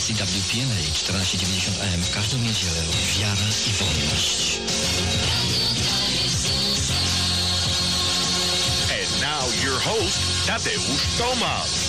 stacji WPNA 1490 AM w każdą niedzielę wiara i wolność. And now your host, Tadeusz Tomasz.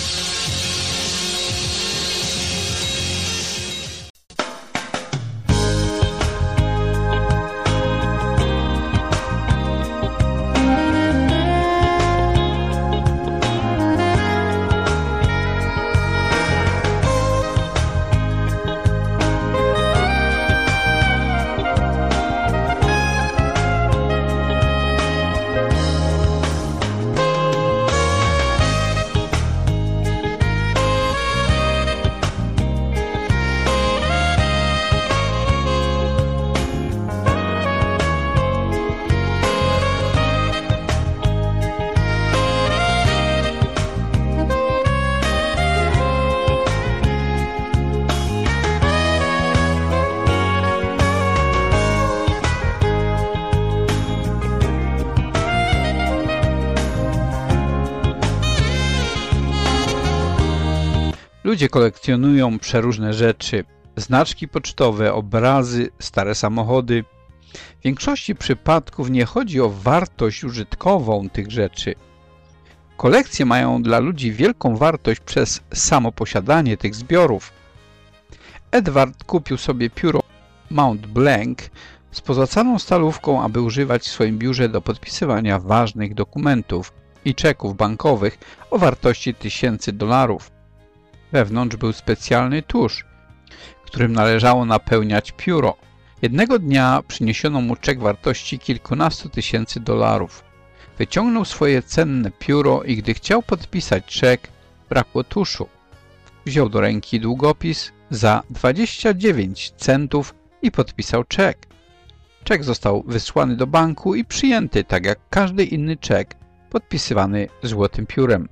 Ludzie kolekcjonują przeróżne rzeczy, znaczki pocztowe, obrazy, stare samochody. W większości przypadków nie chodzi o wartość użytkową tych rzeczy. Kolekcje mają dla ludzi wielką wartość przez samo posiadanie tych zbiorów. Edward kupił sobie pióro Mont Blanc z pozłacaną stalówką, aby używać w swoim biurze do podpisywania ważnych dokumentów i czeków bankowych o wartości $1000. Wewnątrz był specjalny tusz, którym należało napełniać pióro. Jednego dnia przyniesiono mu czek wartości kilkunastu tysięcy dolarów. Wyciągnął swoje cenne pióro i gdy chciał podpisać czek, brakło tuszu. Wziął do ręki długopis za 29 centów i podpisał czek. Czek został wysłany do banku i przyjęty tak jak każdy inny czek podpisywany złotym piórem.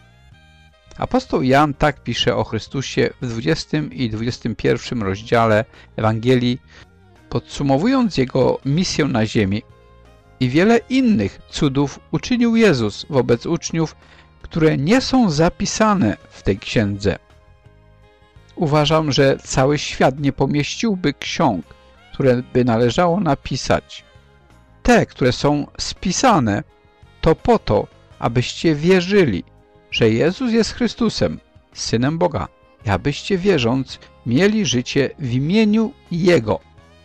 Apostoł Jan tak pisze o Chrystusie w 20 i 21 rozdziale Ewangelii, podsumowując Jego misję na ziemi. I wiele innych cudów uczynił Jezus wobec uczniów, które nie są zapisane w tej księdze. Uważam, że cały świat nie pomieściłby ksiąg, które by należało napisać. Te, które są spisane, to po to, abyście wierzyli, że Jezus jest Chrystusem, Synem Boga, i abyście wierząc mieli życie w imieniu Jego.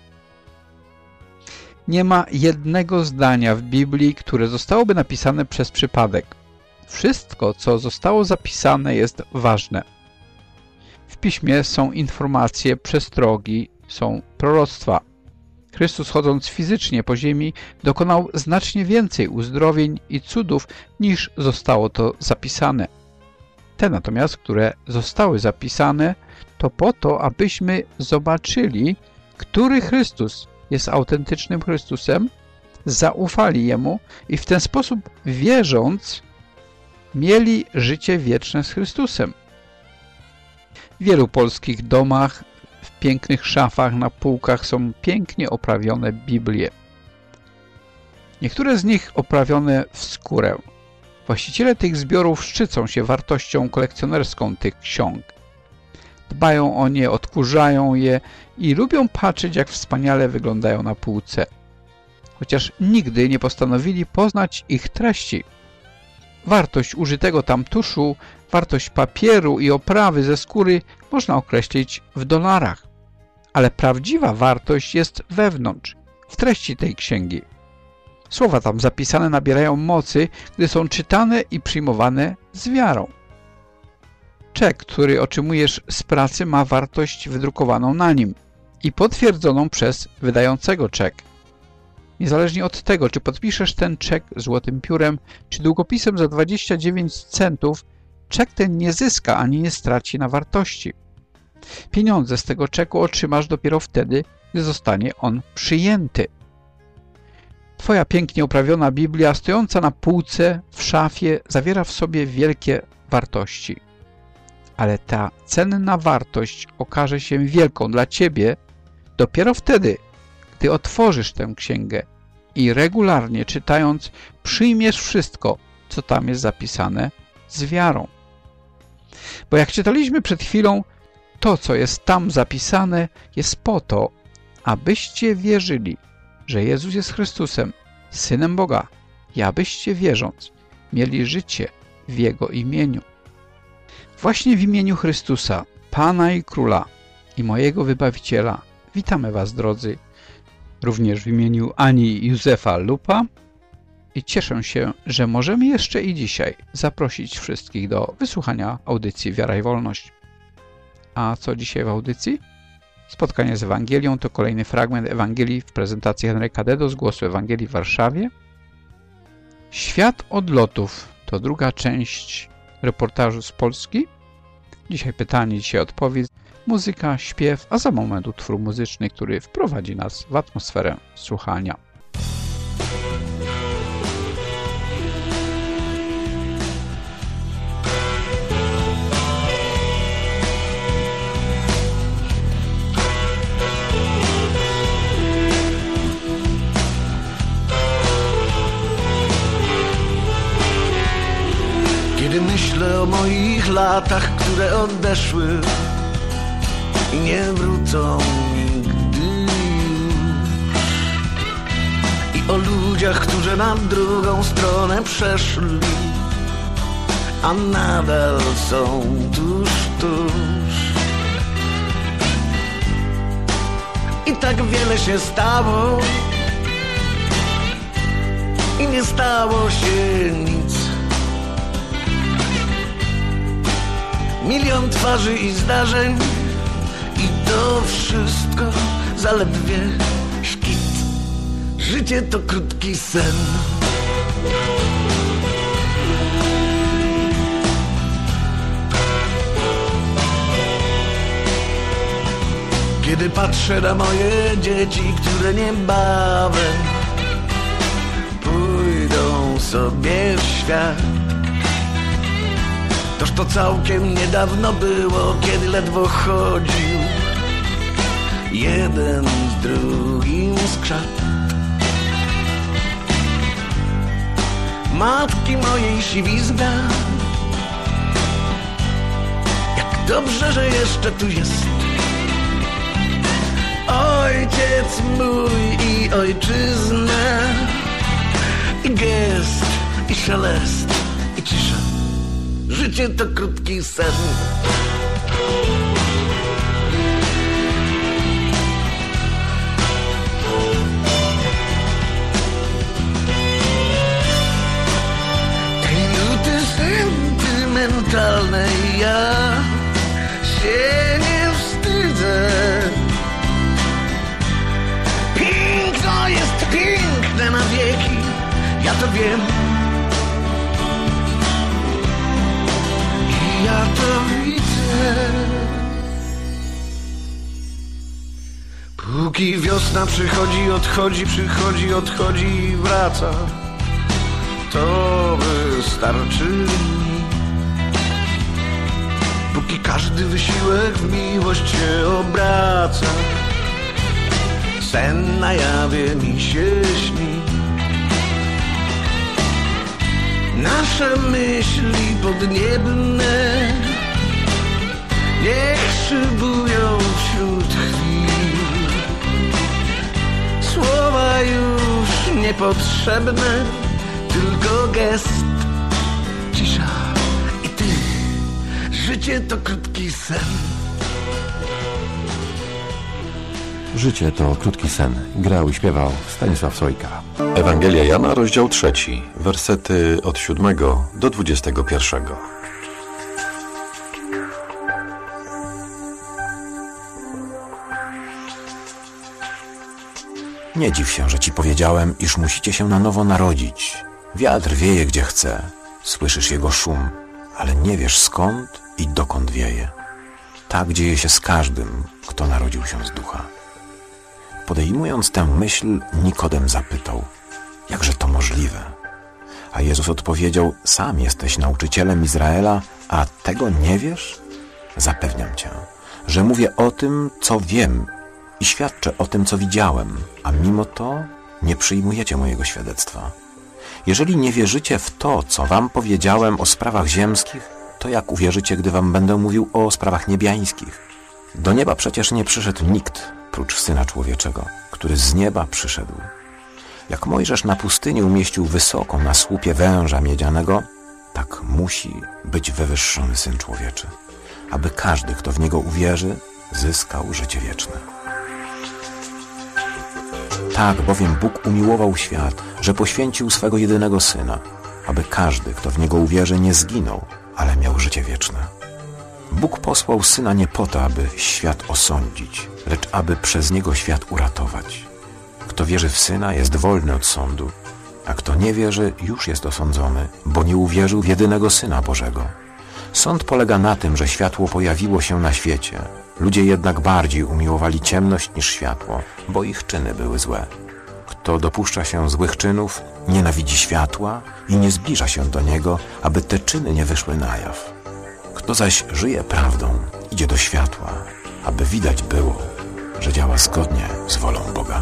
Nie ma jednego zdania w Biblii, które zostałoby napisane przez przypadek. Wszystko, co zostało zapisane, jest ważne. W Piśmie są informacje, przestrogi, są proroctwa. Chrystus, chodząc fizycznie po ziemi, dokonał znacznie więcej uzdrowień i cudów, niż zostało to zapisane. Te natomiast, które zostały zapisane, to po to, abyśmy zobaczyli, który Chrystus jest autentycznym Chrystusem, zaufali Jemu i w ten sposób, wierząc, mieli życie wieczne z Chrystusem. W wielu polskich domach, w pięknych szafach na półkach są pięknie oprawione Biblie. Niektóre z nich oprawione w skórę. Właściciele tych zbiorów szczycą się wartością kolekcjonerską tych ksiąg. Dbają o nie, odkurzają je i lubią patrzeć, jak wspaniale wyglądają na półce. Chociaż nigdy nie postanowili poznać ich treści. Wartość użytego tam tuszu, wartość papieru i oprawy ze skóry można określić w dolarach. Ale prawdziwa wartość jest wewnątrz, w treści tej księgi. Słowa tam zapisane nabierają mocy, gdy są czytane i przyjmowane z wiarą. Czek, który otrzymujesz z pracy, ma wartość wydrukowaną na nim i potwierdzoną przez wydającego czek. Niezależnie od tego, czy podpiszesz ten czek złotym piórem, czy długopisem za 29 centów, czek ten nie zyska ani nie straci na wartości. Pieniądze z tego czeku otrzymasz dopiero wtedy, gdy zostanie on przyjęty. Twoja pięknie oprawiona Biblia, stojąca na półce, w szafie, zawiera w sobie wielkie wartości. Ale ta cenna wartość okaże się wielką dla Ciebie dopiero wtedy, gdy otworzysz tę księgę i regularnie czytając, przyjmiesz wszystko, co tam jest zapisane, z wiarą. Bo jak czytaliśmy przed chwilą, To, co jest tam zapisane, jest po to, abyście wierzyli, że Jezus jest Chrystusem, Synem Boga, i abyście wierząc, mieli życie w Jego imieniu. Właśnie w imieniu Chrystusa, Pana i Króla i mojego Wybawiciela, witamy Was, drodzy, również w imieniu Ani i Józefa Lupa, i cieszę się, że możemy jeszcze i dzisiaj zaprosić wszystkich do wysłuchania audycji Wiara i Wolność. A co dzisiaj w audycji? Spotkanie z Ewangelią to kolejny fragment Ewangelii w prezentacji Henryka Dedo z Głosu Ewangelii w Warszawie. Świat odlotów to druga część reportażu z Polski. Dzisiaj pytanie, dzisiaj odpowiedź, muzyka, śpiew, a za moment utwór muzyczny, który wprowadzi nas w atmosferę słuchania. Kiedy myślę o moich latach, które odeszły i nie wrócą nigdy już, i o ludziach, którzy na drugą stronę przeszli, a nadal są tuż, tuż. I tak wiele się stało i nie stało się nic. Milion twarzy i zdarzeń i to wszystko zaledwie szkic. Życie to krótki sen. Kiedy patrzę na moje dzieci, które niebawem pójdą sobie w świat, toż to całkiem niedawno było, kiedy ledwo chodził jeden z drugim skrzat. Matki mojej siwizna, jak dobrze, że jeszcze tu jest. Ojciec mój i ojczyzna, i gest, i szelest, i cisza. Życie to krótki sen. Tej nuty sentymentalnej ja się nie wstydzę. Piękno jest piękne na wieki, ja to wiem. Ja to widzę. Póki wiosna przychodzi, odchodzi, przychodzi, odchodzi i wraca, to wystarczy mi. Póki każdy wysiłek w miłość się obraca, sen na jawie mi się śni. Nasze myśli podniebne niech szybują wśród chwil. Słowa już niepotrzebne, tylko gest, cisza i ty. Życie to krótki sen. Życie to krótki sen. Grał i śpiewał Stanisław Sojka. Ewangelia Jana, rozdział 3, wersety od 7 do 21. Nie dziw się, że ci powiedziałem, iż musicie się na nowo narodzić. Wiatr wieje gdzie chce, słyszysz jego szum, ale nie wiesz skąd i dokąd wieje. Tak dzieje się z każdym, kto narodził się z ducha. Podejmując tę myśl, Nikodem zapytał, jakże to możliwe? A Jezus odpowiedział, sam jesteś nauczycielem Izraela, a tego nie wiesz? Zapewniam cię, że mówię o tym, co wiem i świadczę o tym, co widziałem, a mimo to nie przyjmujecie mojego świadectwa. Jeżeli nie wierzycie w to, co wam powiedziałem o sprawach ziemskich, to jak uwierzycie, gdy wam będę mówił o sprawach niebiańskich? Do nieba przecież nie przyszedł nikt, prócz Syna Człowieczego, który z nieba przyszedł. Jak Mojżesz na pustyni umieścił wysoko na słupie węża miedzianego, tak musi być wywyższony Syn Człowieczy, aby każdy, kto w Niego uwierzy, zyskał życie wieczne. Tak bowiem Bóg umiłował świat, że poświęcił swego jedynego Syna, aby każdy, kto w Niego uwierzy, nie zginął, ale miał życie wieczne. Bóg posłał Syna nie po to, aby świat osądzić, lecz aby przez Niego świat uratować. Kto wierzy w Syna, jest wolny od sądu, a kto nie wierzy, już jest osądzony, bo nie uwierzył w jedynego Syna Bożego. Sąd polega na tym, że światło pojawiło się na świecie. Ludzie jednak bardziej umiłowali ciemność niż światło, bo ich czyny były złe. Kto dopuszcza się złych czynów, nienawidzi światła i nie zbliża się do niego, aby te czyny nie wyszły na jaw. Kto zaś żyje prawdą, idzie do światła, aby widać było, że działa zgodnie z wolą Boga.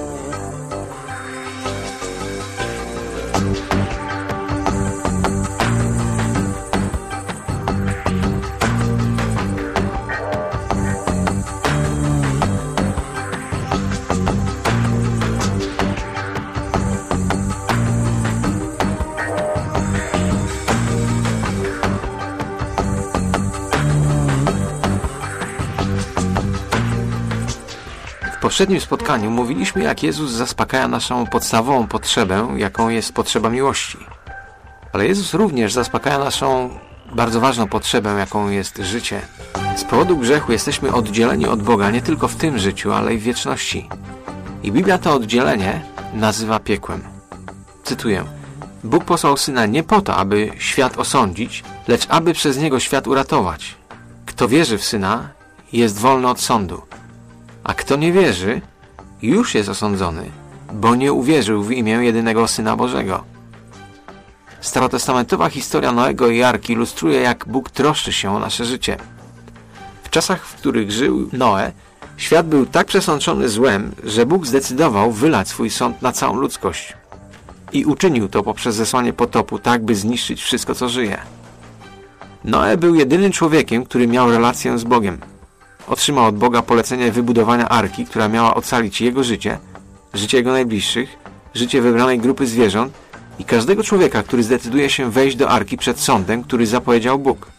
W poprzednim spotkaniu mówiliśmy, jak Jezus zaspokaja naszą podstawową potrzebę, jaką jest potrzeba miłości. Ale Jezus również zaspokaja naszą bardzo ważną potrzebę, jaką jest życie. Z powodu grzechu jesteśmy oddzieleni od Boga nie tylko w tym życiu, ale i w wieczności. I Biblia to oddzielenie nazywa piekłem. Cytuję: Bóg posłał Syna nie po to, aby świat osądzić, lecz aby przez Niego świat uratować. Kto wierzy w Syna, jest wolny od sądu. A kto nie wierzy, już jest osądzony, bo nie uwierzył w imię jedynego Syna Bożego. Starotestamentowa historia Noego i Arki ilustruje, jak Bóg troszczy się o nasze życie. W czasach, w których żył Noe, świat był tak przesączony złem, że Bóg zdecydował wylać swój sąd na całą ludzkość. I uczynił to poprzez zesłanie potopu, tak by zniszczyć wszystko, co żyje. Noe był jedynym człowiekiem, który miał relację z Bogiem. Otrzymał od Boga polecenie wybudowania arki, która miała ocalić jego życie, życie jego najbliższych, życie wybranej grupy zwierząt i każdego człowieka, który zdecyduje się wejść do arki przed sądem, który zapowiedział Bóg.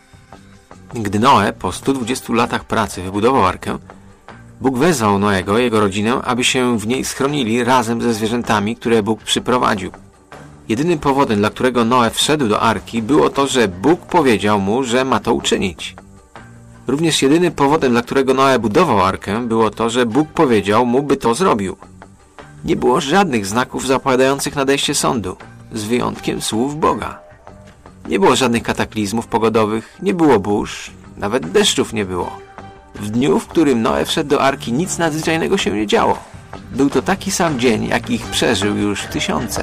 Gdy Noe po 120 latach pracy wybudował arkę, Bóg wezwał Noego i jego rodzinę, aby się w niej schronili razem ze zwierzętami, które Bóg przyprowadził. Jedynym powodem, dla którego Noe wszedł do arki, było to, że Bóg powiedział mu, że ma to uczynić. Również jedynym powodem, dla którego Noe budował arkę, było to, że Bóg powiedział mu, by to zrobił. Nie było żadnych znaków zapowiadających nadejście sądu, z wyjątkiem słów Boga. Nie było żadnych kataklizmów pogodowych, nie było burz, nawet deszczów nie było. W dniu, w którym Noe wszedł do arki, nic nadzwyczajnego się nie działo. Był to taki sam dzień, jak ich przeżył już tysiące.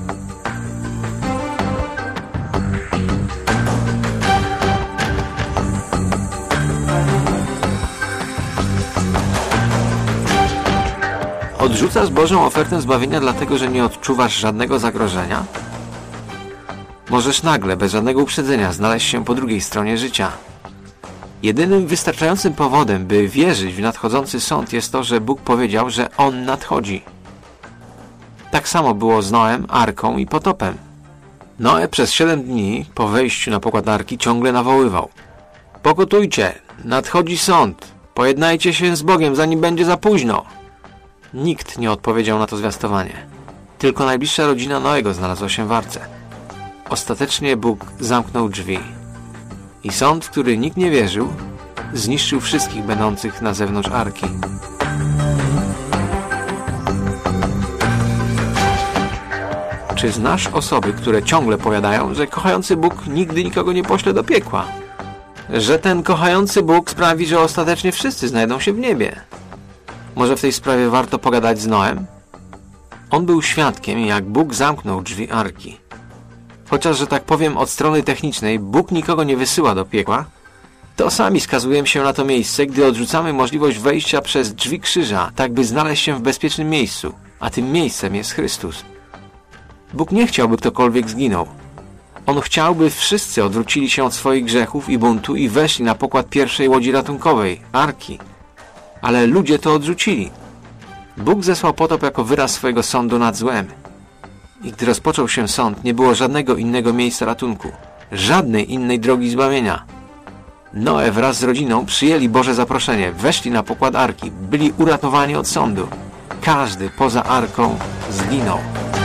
Odrzucasz Bożą ofertę zbawienia dlatego, że nie odczuwasz żadnego zagrożenia? Możesz nagle, bez żadnego uprzedzenia, znaleźć się po drugiej stronie życia. Jedynym wystarczającym powodem, by wierzyć w nadchodzący sąd, jest to, że Bóg powiedział, że On nadchodzi. Tak samo było z Noem, Arką i potopem. Noe przez 7 dni po wejściu na pokład arki ciągle nawoływał: pokutujcie, nadchodzi sąd, pojednajcie się z Bogiem, zanim będzie za późno. Nikt nie odpowiedział na to zwiastowanie. Tylko najbliższa rodzina Noego znalazła się w arce. Ostatecznie Bóg zamknął drzwi. I sąd, w który nikt nie wierzył, zniszczył wszystkich będących na zewnątrz arki. Czy znasz osoby, które ciągle powiadają, że kochający Bóg nigdy nikogo nie pośle do piekła? Że ten kochający Bóg sprawi, że ostatecznie wszyscy znajdą się w niebie? Może w tej sprawie warto pogadać z Noem? On był świadkiem, jak Bóg zamknął drzwi arki. Chociaż, że tak powiem, od strony technicznej Bóg nikogo nie wysyła do piekła, to sami skazujemy się na to miejsce, gdy odrzucamy możliwość wejścia przez drzwi krzyża, tak by znaleźć się w bezpiecznym miejscu, a tym miejscem jest Chrystus. Bóg nie chciał, by ktokolwiek zginął, On chciał, by wszyscy odwrócili się od swoich grzechów i buntu i weszli na pokład pierwszej łodzi ratunkowej, Arki. Ale ludzie to odrzucili. Bóg zesłał potop jako wyraz swojego sądu nad złem. I gdy rozpoczął się sąd, nie było żadnego innego miejsca ratunku, żadnej innej drogi zbawienia. Noe wraz z rodziną przyjęli Boże zaproszenie, weszli na pokład Arki, byli uratowani od sądu. Każdy poza Arką zginął.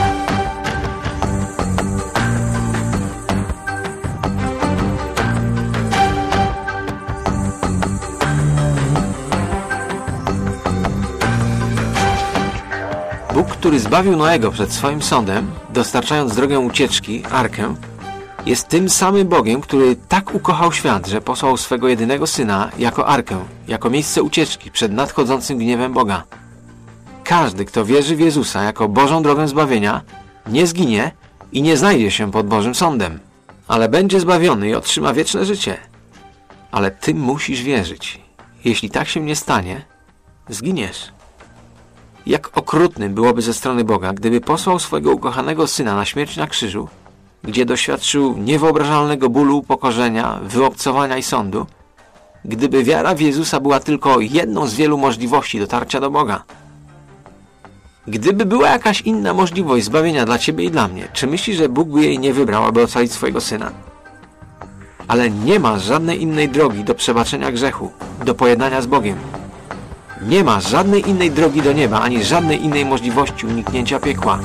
Bóg, który zbawił Noego przed swoim sądem, dostarczając drogę ucieczki, Arkę, jest tym samym Bogiem, który tak ukochał świat, że posłał swego jedynego Syna jako Arkę, jako miejsce ucieczki przed nadchodzącym gniewem Boga. Każdy, kto wierzy w Jezusa jako Bożą drogę zbawienia, nie zginie i nie znajdzie się pod Bożym sądem, ale będzie zbawiony i otrzyma wieczne życie. Ale ty musisz wierzyć. Jeśli tak się nie stanie, zginiesz. Jak okrutnym byłoby ze strony Boga, gdyby posłał swojego ukochanego Syna na śmierć na krzyżu, gdzie doświadczył niewyobrażalnego bólu, upokorzenia, wyobcowania i sądu, gdyby wiara w Jezusa była tylko jedną z wielu możliwości dotarcia do Boga. Gdyby była jakaś inna możliwość zbawienia dla ciebie i dla mnie, czy myślisz, że Bóg by jej nie wybrał, aby ocalić swojego Syna? Ale nie ma żadnej innej drogi do przebaczenia grzechu, do pojednania z Bogiem. Nie ma żadnej innej drogi do nieba, ani żadnej innej możliwości uniknięcia piekła.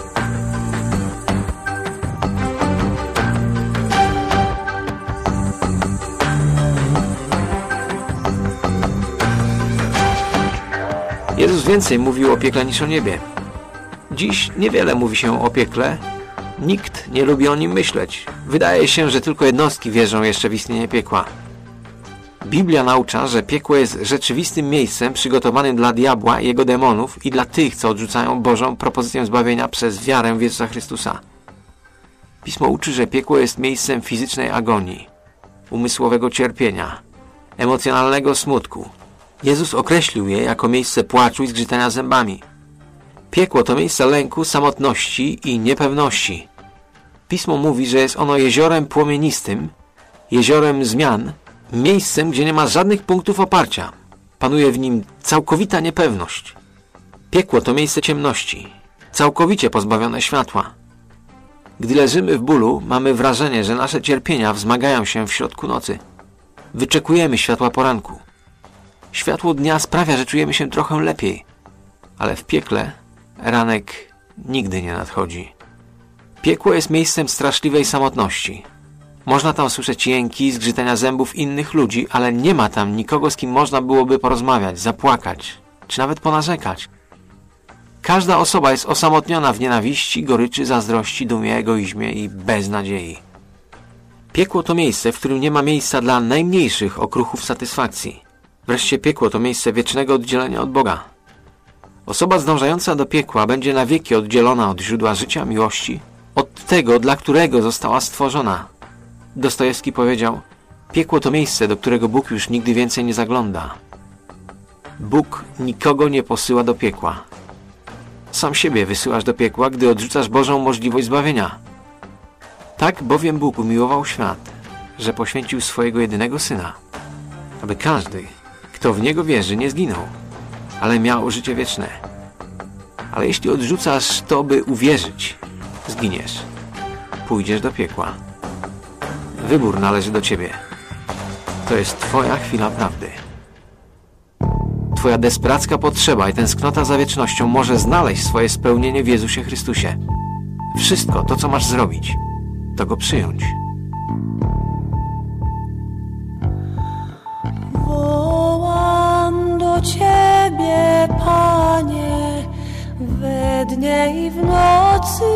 Jezus więcej mówił o piekle niż o niebie. Dziś niewiele mówi się o piekle. Nikt nie lubi o nim myśleć. Wydaje się, że tylko jednostki wierzą jeszcze w istnienie piekła. Biblia naucza, że piekło jest rzeczywistym miejscem przygotowanym dla diabła i jego demonów i dla tych, co odrzucają Bożą propozycję zbawienia przez wiarę w Jezusa Chrystusa. Pismo uczy, że piekło jest miejscem fizycznej agonii, umysłowego cierpienia, emocjonalnego smutku. Jezus określił je jako miejsce płaczu i zgrzytania zębami. Piekło to miejsce lęku, samotności i niepewności. Pismo mówi, że jest ono jeziorem płomienistym, jeziorem zmian, miejscem, gdzie nie ma żadnych punktów oparcia. Panuje w nim całkowita niepewność. Piekło to miejsce ciemności, całkowicie pozbawione światła. Gdy leżymy w bólu, mamy wrażenie, że nasze cierpienia wzmagają się w środku nocy. Wyczekujemy światła poranku. Światło dnia sprawia, że czujemy się trochę lepiej, ale w piekle ranek nigdy nie nadchodzi. Piekło jest miejscem straszliwej samotności. Można tam słyszeć jęki, zgrzytania zębów innych ludzi, ale nie ma tam nikogo, z kim można byłoby porozmawiać, zapłakać, czy nawet ponarzekać. Każda osoba jest osamotniona w nienawiści, goryczy, zazdrości, dumie, egoizmie i beznadziei. Piekło to miejsce, w którym nie ma miejsca dla najmniejszych okruchów satysfakcji. Wreszcie piekło to miejsce wiecznego oddzielenia od Boga. Osoba zdążająca do piekła będzie na wieki oddzielona od źródła życia, miłości, od tego, dla którego została stworzona. Dostojewski powiedział: piekło to miejsce, do którego Bóg już nigdy więcej nie zagląda. Bóg nikogo nie posyła do piekła. Sam siebie wysyłasz do piekła, gdy odrzucasz Bożą możliwość zbawienia. Tak bowiem Bóg umiłował świat, że poświęcił swojego jedynego Syna, aby każdy, kto w Niego wierzy, nie zginął, ale miał życie wieczne. Ale jeśli odrzucasz to, by uwierzyć, zginiesz. Pójdziesz do piekła. Wybór należy do ciebie. To jest twoja chwila prawdy. Twoja desperacka potrzeba i tęsknota za wiecznością może znaleźć swoje spełnienie w Jezusie Chrystusie. Wszystko to, co masz zrobić, to Go przyjąć. Wołam do Ciebie, Panie, we dnie i w nocy.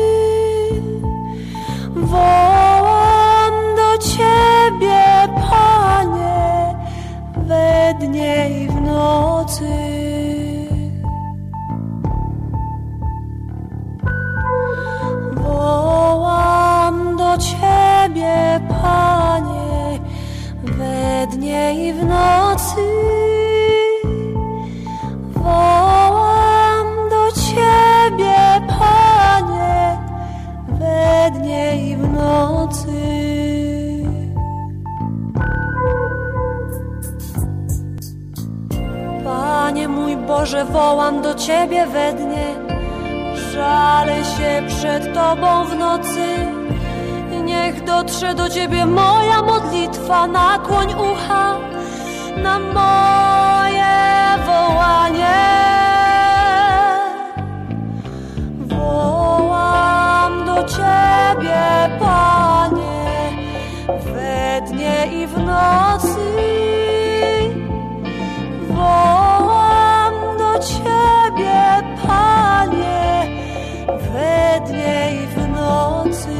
Wołam do Ciebie, Panie, we dnie i w nocy. Wołam do Ciebie, Panie, we dnie i w nocy. Wołam do Ciebie, Panie, we dnie i w nocy. nocy. Panie mój Boże, wołam do Ciebie we dnie, żalę się przed Tobą w nocy. Niech dotrze do Ciebie moja modlitwa, nakłoń ucha na moje wołanie. Wołam do Ciebie, Panie, we dnie i w nocy. Wołam do Ciebie, Panie, we dnie i w nocy.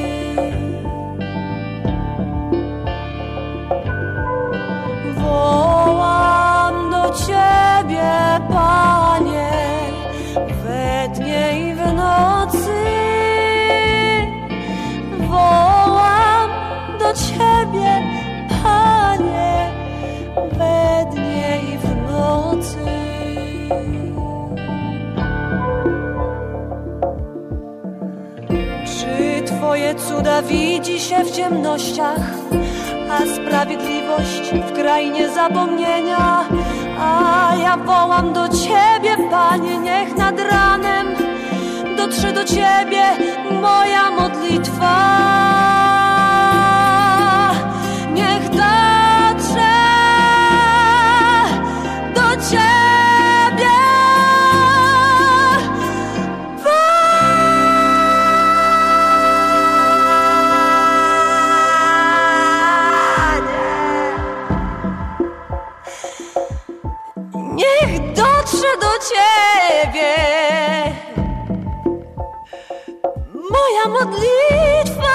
Wołam do Ciebie, Panie, we dnie i w nocy. Wołam do Ciebie, Panie, we dnie i w nocy. Czy Twoje cuda widzi się w ciemnościach, a sprawiedliwość w krainie zapomnienia? A ja wołam do Ciebie, Panie, niech nad ranem dotrze do Ciebie moja modlitwa. Niech dotrze do Ciebie. Niech dotrze do Ciebie moja modlitwa.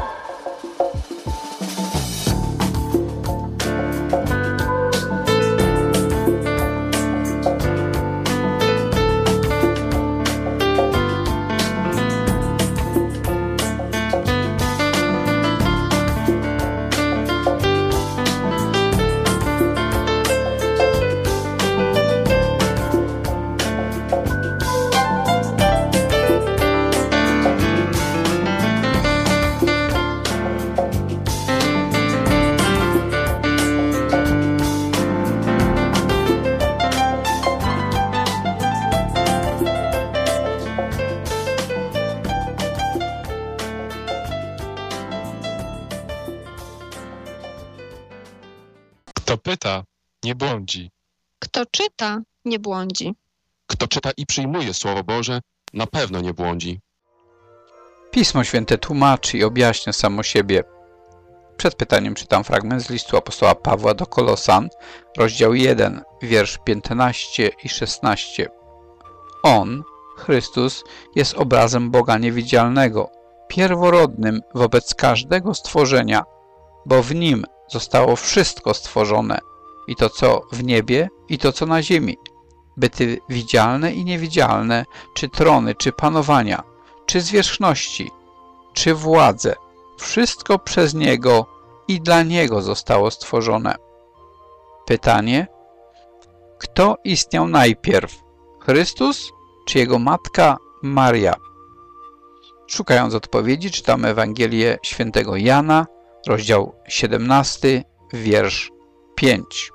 Kto pyta, nie błądzi. Kto czyta, nie błądzi. Kto czyta i przyjmuje Słowo Boże, na pewno nie błądzi. Pismo Święte tłumaczy i objaśnia samo siebie. Przed pytaniem czytam fragment z listu apostoła Pawła do Kolosan, rozdział 1, wiersz 15 i 16. On, Chrystus, jest obrazem Boga niewidzialnego, pierworodnym wobec każdego stworzenia, bo w Nim zostało wszystko stworzone, i to, co w niebie, i to, co na ziemi, byty widzialne i niewidzialne, czy trony, czy panowania, czy zwierzchności, czy władze. Wszystko przez Niego i dla Niego zostało stworzone. Pytanie: kto istniał najpierw? Chrystus czy Jego matka Maria? Szukając odpowiedzi, czytamy Ewangelię Świętego Jana, rozdział 17, wiersz 5.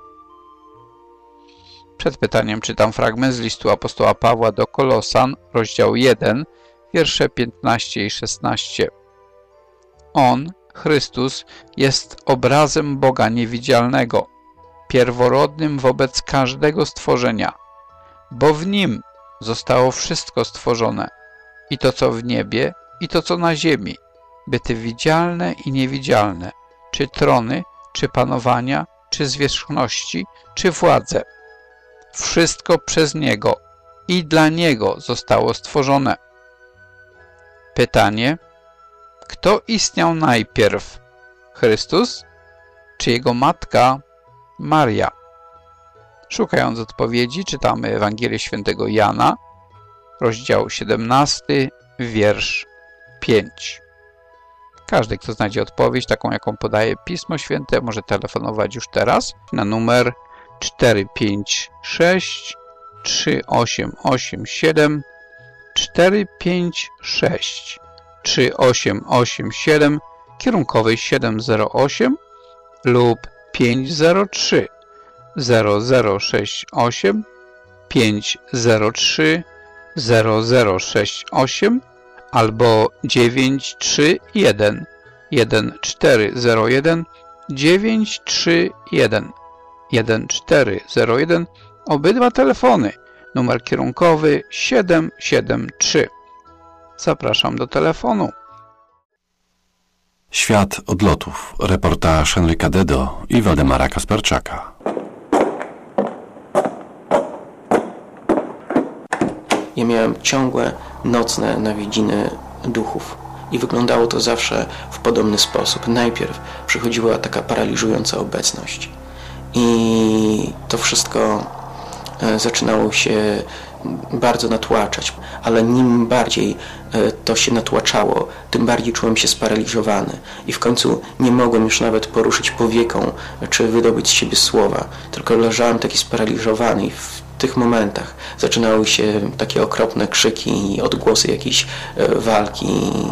Przed pytaniem czytam fragment z listu apostoła Pawła do Kolosan, rozdział 1, wiersze 15 i 16. On, Chrystus, jest obrazem Boga niewidzialnego, pierworodnym wobec każdego stworzenia, bo w Nim zostało wszystko stworzone, i to, co w niebie, i to, co na ziemi, byty widzialne i niewidzialne, czy trony, czy panowania, czy zwierzchności, czy władze. Wszystko przez Niego i dla Niego zostało stworzone. Pytanie: kto istniał najpierw? Chrystus czy Jego matka Maria? Szukając odpowiedzi, czytamy Ewangelię Świętego Jana, rozdział 17, wiersz 5. Każdy, kto znajdzie odpowiedź, taką jaką podaje Pismo Święte, może telefonować już teraz na numer 456 3887 456 3887 kierunkowy 708 lub 503 0068 503 0068 albo 931 1401 931 1401. Obydwa telefony. Numer kierunkowy 773. Zapraszam do telefonu. Świat odlotów. Reportaż Henryka Dedo i Waldemara Kasperczaka. Ja miałem ciągłe, nocne nawiedziny duchów i wyglądało to zawsze w podobny sposób. Najpierw przychodziła taka paraliżująca obecność i to wszystko zaczynało się bardzo natłaczać, ale im bardziej to się natłaczało, tym bardziej czułem się sparaliżowany i w końcu nie mogłem już nawet poruszyć powieką czy wydobyć z siebie słowa, tylko leżałem taki sparaliżowany i w tych momentach zaczynały się takie okropne krzyki i odgłosy jakiejś walki.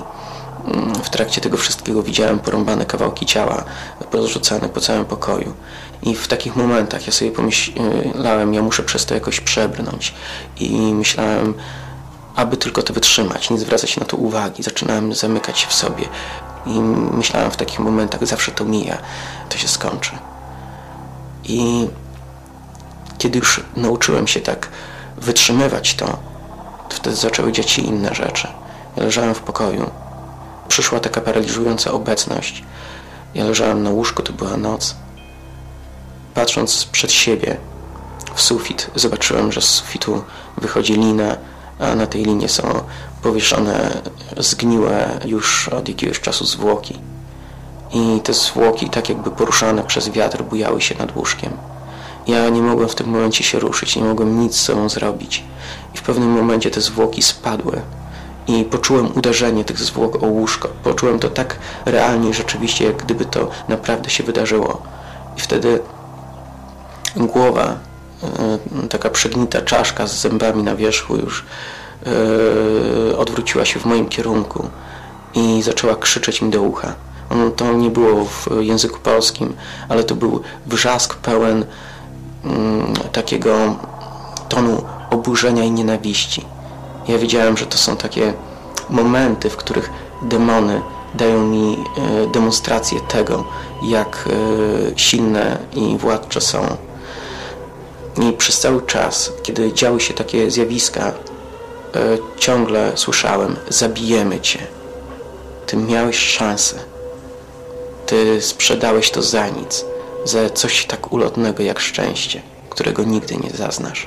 W trakcie tego wszystkiego widziałem porąbane kawałki ciała porozrzucane po całym pokoju. I w takich momentach ja sobie pomyślałem, ja muszę przez to jakoś przebrnąć. I myślałem, aby tylko to wytrzymać, nie zwracać na to uwagi. Zaczynałem zamykać się w sobie. I myślałem w takich momentach, zawsze to mija, to się skończy. I kiedy już nauczyłem się tak wytrzymywać to wtedy zaczęły dziać się inne rzeczy. Ja leżałem w pokoju. Przyszła taka paraliżująca obecność. Ja leżałem na łóżku, to była noc. Patrząc przed siebie w sufit, zobaczyłem, że z sufitu wychodzi lina, a na tej linie są powieszone zgniłe już od jakiegoś czasu zwłoki. I te zwłoki, tak jakby poruszane przez wiatr, bujały się nad łóżkiem. Ja nie mogłem w tym momencie się ruszyć, nie mogłem nic z sobą zrobić. I w pewnym momencie te zwłoki spadły. I poczułem uderzenie tych zwłok o łóżko. Poczułem to tak realnie, rzeczywiście, jak gdyby to naprawdę się wydarzyło. I wtedy głowa, taka przegnita czaszka z zębami na wierzchu już odwróciła się w moim kierunku i zaczęła krzyczeć mi do ucha. To nie było w języku polskim, ale to był wrzask pełen takiego tonu oburzenia i nienawiści. Ja wiedziałem, że to są takie momenty, w których demony dają mi demonstrację tego, jak silne i władcze są. I przez cały czas, kiedy działy się takie zjawiska, ciągle słyszałem: zabijemy cię. Ty miałeś szansę. Ty sprzedałeś to za nic. Za coś tak ulotnego jak szczęście, którego nigdy nie zaznasz.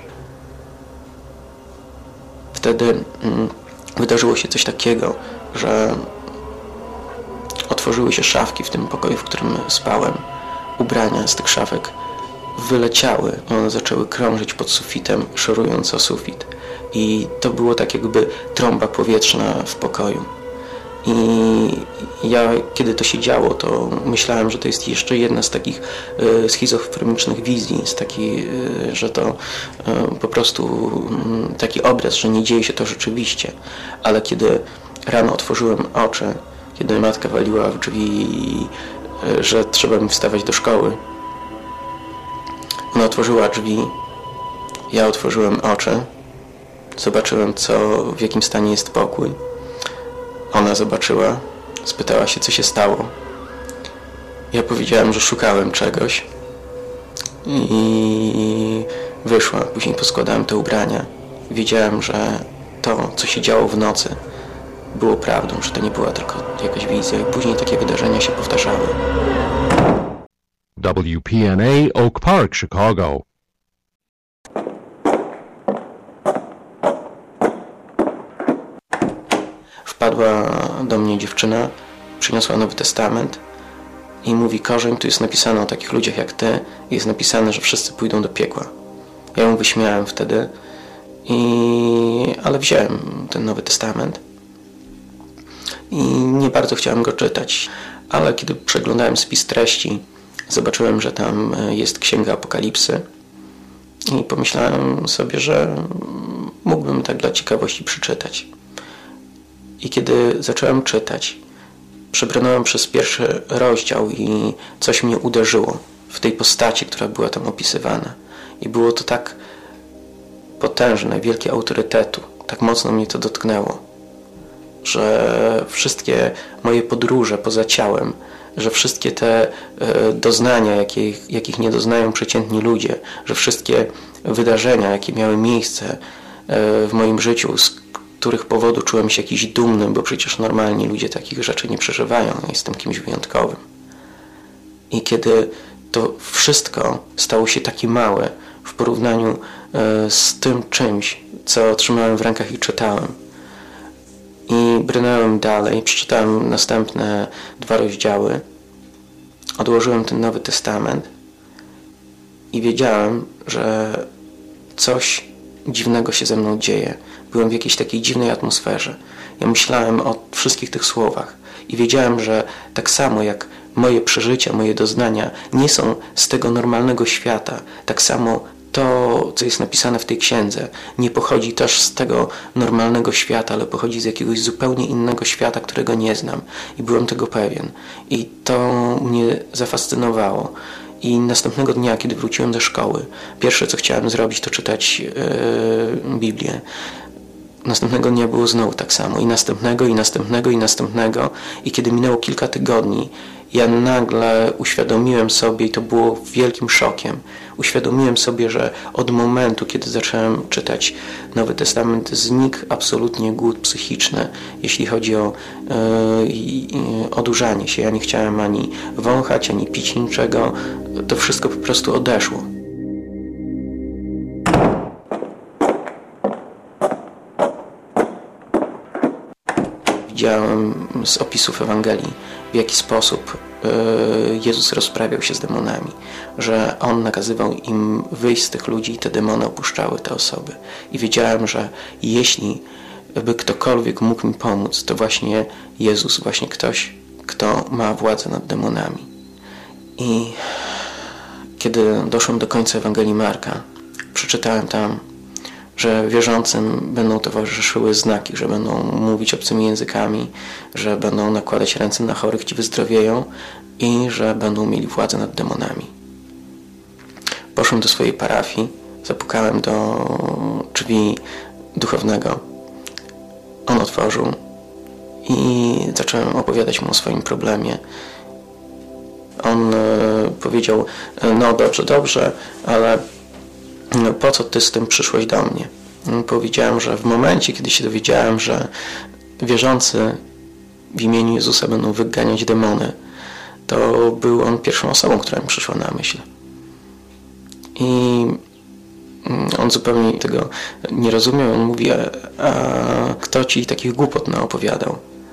Wtedy wydarzyło się coś takiego, że otworzyły się szafki w tym pokoju, w którym spałem. Ubrania z tych szafek wyleciały. One zaczęły krążyć pod sufitem, szorując o sufit. I to było tak jakby trąba powietrzna w pokoju. I ja, kiedy to się działo, to myślałem, że to jest jeszcze jedna z takich schizofrenicznych wizji, że to po prostu taki obraz, że nie dzieje się to rzeczywiście. Ale kiedy rano otworzyłem oczy, kiedy matka waliła w drzwi, że trzeba mi wstawać do szkoły, ona otworzyła drzwi, ja otworzyłem oczy, zobaczyłem, w jakim stanie jest pokój. Ona zobaczyła, spytała się, co się stało. Ja powiedziałem, że szukałem czegoś i wyszła. Później poskładałem te ubrania. Wiedziałem, że to, co się działo w nocy, było prawdą, że to nie była tylko jakaś wizja. I później takie wydarzenia się powtarzały. WPNA Oak Park, Chicago. Wpadła do mnie dziewczyna, przyniosła Nowy Testament i mówi: Korzeń, tu jest napisane o takich ludziach jak ty, jest napisane, że wszyscy pójdą do piekła. Ja ją wyśmiałem wtedy, ale wziąłem ten Nowy Testament i nie bardzo chciałem go czytać, ale kiedy przeglądałem spis treści, zobaczyłem, że tam jest Księga Apokalipsy i pomyślałem sobie, że mógłbym tak dla ciekawości przeczytać. I kiedy zacząłem czytać, Przebrnąłem przez pierwszy rozdział i coś mnie uderzyło w tej postaci, która była tam opisywana. I było to tak potężne, wielkie autorytetu. Tak mocno mnie to dotknęło, że wszystkie moje podróże poza ciałem, że wszystkie te doznania, jakich nie doznają przeciętni ludzie, że wszystkie wydarzenia, jakie miały miejsce w moim życiu, z których powodu czułem się jakiś dumny, bo przecież normalni ludzie takich rzeczy nie przeżywają, ja jestem kimś wyjątkowym. I kiedy to wszystko stało się takie małe w porównaniu z tym czymś, co trzymałem w rękach i czytałem. I brnąłem dalej, przeczytałem następne 2 rozdziały, odłożyłem ten Nowy Testament i wiedziałem, że coś dziwnego się ze mną dzieje. Byłem w jakiejś takiej dziwnej atmosferze. Ja myślałem o wszystkich tych słowach i wiedziałem, że tak samo jak moje przeżycia, moje doznania nie są z tego normalnego świata, tak samo to, co jest napisane w tej księdze, nie pochodzi też z tego normalnego świata, ale pochodzi z jakiegoś zupełnie innego świata, którego nie znam. I byłem tego pewien. I to mnie zafascynowało. I następnego dnia, kiedy wróciłem do szkoły, pierwsze, co chciałem zrobić, to czytać Biblię. Następnego dnia było znowu tak samo. I następnego, i następnego, i następnego. I kiedy minęło kilka tygodni, ja nagle uświadomiłem sobie, i to było wielkim szokiem, uświadomiłem sobie, że od momentu, kiedy zacząłem czytać Nowy Testament, znikł absolutnie głód psychiczny, jeśli chodzi o odurzanie się. Ja nie chciałem ani wąchać, ani pić niczego. To wszystko po prostu odeszło. Widziałem z opisów Ewangelii, w jaki sposób Jezus rozprawiał się z demonami, że On nakazywał im wyjść z tych ludzi i te demony opuszczały te osoby. I wiedziałem, że jeśli by ktokolwiek mógł mi pomóc, to właśnie Jezus, właśnie ktoś, kto ma władzę nad demonami. I kiedy doszłem do końca Ewangelii Marka, przeczytałem tam, że wierzącym będą towarzyszyły znaki, że będą mówić obcymi językami, że będą nakładać ręce na chorych, ci wyzdrowieją i że będą mieli władzę nad demonami. Poszłem do swojej parafii, zapukałem do drzwi duchownego. On otworzył i zacząłem opowiadać mu o swoim problemie. On powiedział, no dobrze, ale po co ty z tym przyszłeś do mnie? Powiedziałem, że w momencie, kiedy się dowiedziałem, że wierzący w imieniu Jezusa będą wyganiać demony, to był on pierwszą osobą, która mi przyszła na myśl. I on zupełnie tego nie rozumiał. On mówi, a kto ci takich głupot naopowiadał?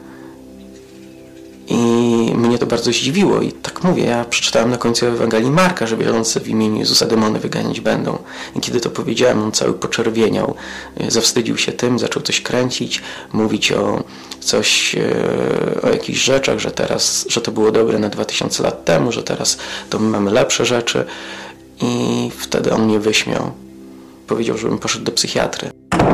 I mnie to bardzo zdziwiło i tak mówię, ja przeczytałem na końcu Ewangelii Marka, że wierzący w imieniu Jezusa demony wyganiać będą. I kiedy to powiedziałem, on cały poczerwieniał, zawstydził się tym, zaczął coś kręcić, mówić o jakichś rzeczach, że to było dobre na 2000 lat temu, że teraz to my mamy lepsze rzeczy. I wtedy on mnie wyśmiał. Powiedział, żebym poszedł do psychiatry.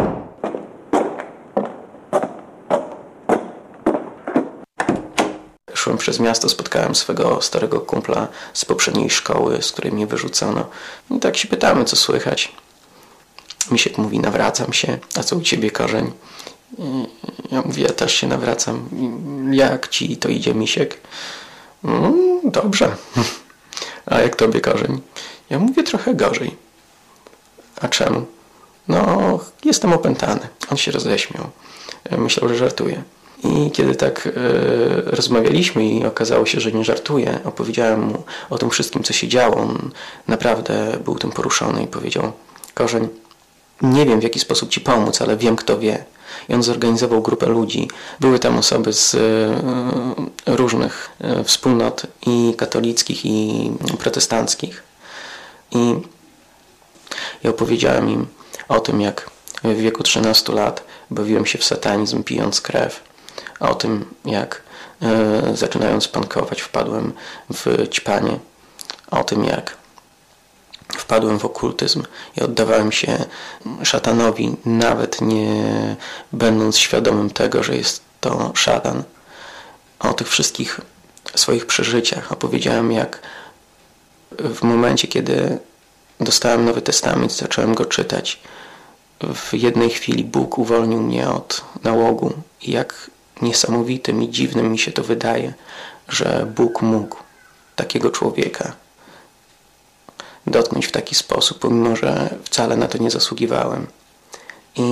Szłem przez miasto, spotkałem swego starego kumpla z poprzedniej szkoły, z której mnie wyrzucono. I tak się pytamy, co słychać. Misiek mówi, nawracam się. A co u ciebie, Korzeń? Ja mówię, ja też się nawracam. Jak ci to idzie, Misiek? Dobrze. A jak tobie, Korzeń? Ja mówię, trochę gorzej. A czemu? No, jestem opętany. On się roześmiał. Myślał, że żartuje. I kiedy tak rozmawialiśmy i okazało się, że nie żartuje, opowiedziałem mu o tym wszystkim, co się działo. On naprawdę był tym poruszony i powiedział, Korzeń, nie wiem, w jaki sposób ci pomóc, ale wiem, kto wie. I on zorganizował grupę ludzi. Były tam osoby z różnych wspólnot i katolickich, i protestanckich. I ja opowiedziałem im o tym, jak w wieku 13 lat bawiłem się w satanizm, pijąc krew. O tym, jak zaczynając pankować wpadłem w ćpanie. O tym, jak wpadłem w okultyzm i oddawałem się szatanowi, nawet nie będąc świadomym tego, że jest to szatan. o tych wszystkich swoich przeżyciach. Opowiedziałem, jak w momencie, kiedy dostałem Nowy Testament, zacząłem go czytać, w jednej chwili Bóg uwolnił mnie od nałogu i jak niesamowitym i dziwnym mi się to wydaje, że Bóg mógł takiego człowieka dotknąć w taki sposób, pomimo że wcale na to nie zasługiwałem. I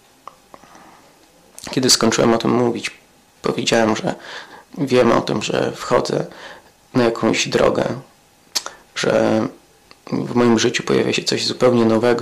kiedy skończyłem o tym mówić, powiedziałem, że wiem o tym, że wchodzę na jakąś drogę, że w moim życiu pojawia się coś zupełnie nowego,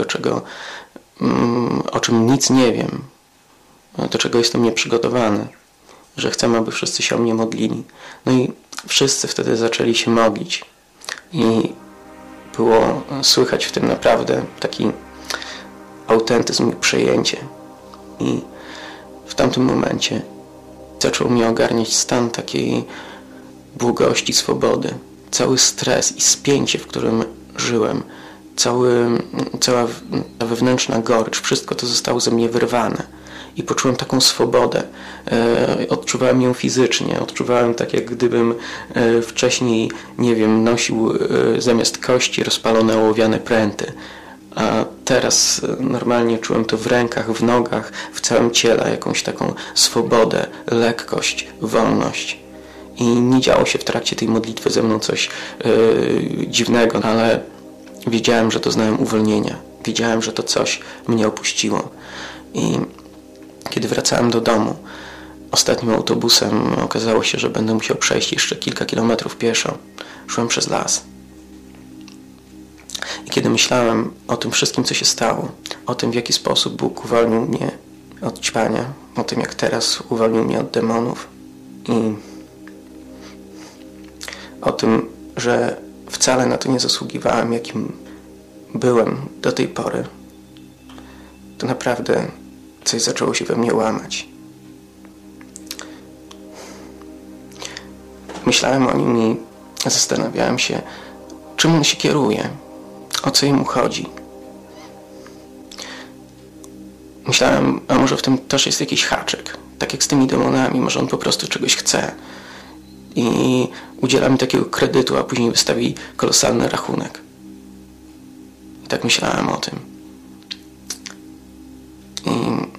o czym nic nie wiem, do czego jestem nieprzygotowany, że chcę, aby wszyscy się o mnie modlili. No i wszyscy wtedy zaczęli się modlić i było słychać w tym naprawdę taki autentyzm i przejęcie. I w tamtym momencie zaczął mnie ogarniać stan takiej błogości, swobody. Cały stres i spięcie, w którym żyłem, cała wewnętrzna gorycz, wszystko to zostało ze mnie wyrwane. I poczułem taką swobodę. Odczuwałem ją fizycznie. Odczuwałem tak, jak gdybym wcześniej, nie wiem, nosił zamiast kości rozpalone ołowiane pręty. A teraz normalnie czułem to w rękach, w nogach, w całym ciele, jakąś taką swobodę, lekkość, wolność. I nie działo się w trakcie tej modlitwy ze mną coś dziwnego, ale wiedziałem, że doznałem uwolnienia. Wiedziałem, że to coś mnie opuściło. I kiedy wracałem do domu, ostatnim autobusem okazało się, że będę musiał przejść jeszcze kilka kilometrów pieszo. Szłem przez las. I kiedy myślałem o tym wszystkim, co się stało, o tym, w jaki sposób Bóg uwolnił mnie od ćpania, o tym, jak teraz uwolnił mnie od demonów i o tym, że wcale na to nie zasługiwałem, jakim byłem do tej pory, to naprawdę coś zaczęło się we mnie łamać. Myślałem o nim i zastanawiałem się, czym on się kieruje, o co jemu chodzi. Myślałem, a może w tym też jest jakiś haczyk, tak jak z tymi demonami, może on po prostu czegoś chce i udziela mi takiego kredytu, a później wystawi kolosalny rachunek. I tak myślałem o tym. I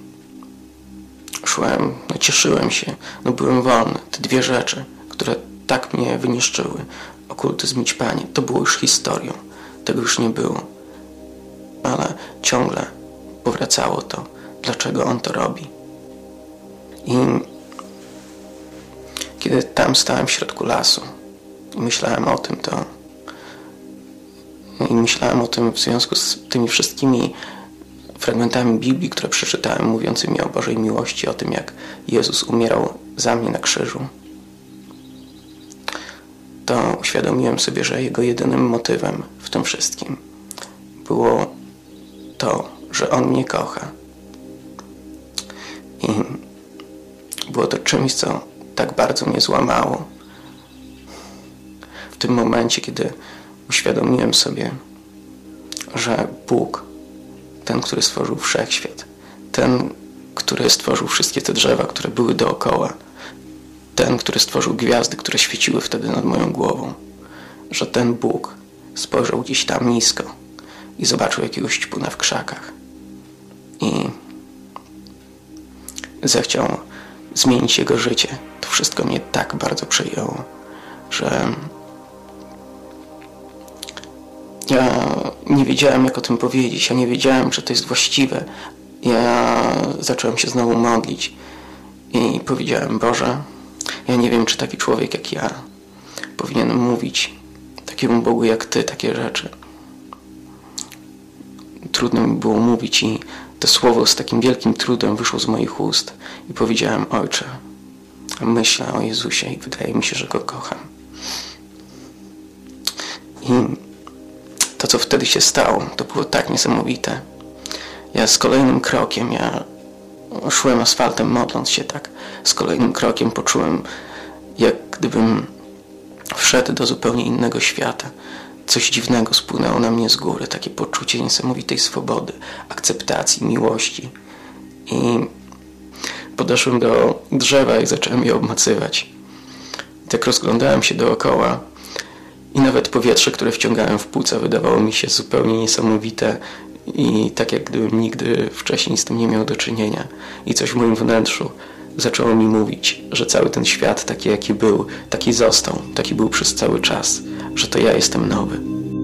szłem, cieszyłem się, byłem wolny. Te dwie rzeczy, które tak mnie wyniszczyły, okultyzm i ćpanie, to było już historią. Tego już nie było. Ale ciągle powracało to, dlaczego on to robi. I kiedy tam stałem w środku lasu i myślałem o tym, myślałem o tym w związku z tymi wszystkimi fragmentami Biblii, które przeczytałem, mówiącymi o Bożej miłości, o tym, jak Jezus umierał za mnie na krzyżu, to uświadomiłem sobie, że Jego jedynym motywem w tym wszystkim było to, że On mnie kocha. I było to czymś, co tak bardzo mnie złamało. W tym momencie, kiedy uświadomiłem sobie, że Bóg, ten, który stworzył wszechświat, ten, który stworzył wszystkie te drzewa, które były dookoła, ten, który stworzył gwiazdy, które świeciły wtedy nad moją głową, że ten Bóg spojrzał gdzieś tam nisko i zobaczył jakiegoś ćpuna w krzakach i zechciał zmienić jego życie. To wszystko mnie tak bardzo przejęło, że ja nie wiedziałem, jak o tym powiedzieć. Ja nie wiedziałem, że to jest właściwe. Ja zacząłem się znowu modlić i powiedziałem: Boże, ja nie wiem, czy taki człowiek jak ja powinien mówić takiemu Bogu jak Ty takie rzeczy. Trudno mi było mówić i to słowo z takim wielkim trudem wyszło z moich ust i powiedziałem: Ojcze, myślę o Jezusie i wydaje mi się, że Go kocham. I to, co wtedy się stało, to było tak niesamowite. Ja z kolejnym krokiem, szłem asfaltem modląc się tak, z kolejnym krokiem poczułem, jak gdybym wszedł do zupełnie innego świata. Coś dziwnego spłynęło na mnie z góry, takie poczucie niesamowitej swobody, akceptacji, miłości. I podeszłem do drzewa i zacząłem je obmacywać. Tak rozglądałem się dookoła i nawet powietrze, które wciągałem w płuca, wydawało mi się zupełnie niesamowite i tak jak gdybym nigdy wcześniej z tym nie miał do czynienia. I coś w moim wnętrzu zaczęło mi mówić, że cały ten świat taki jaki był, taki został, taki był przez cały czas, że to ja jestem nowy.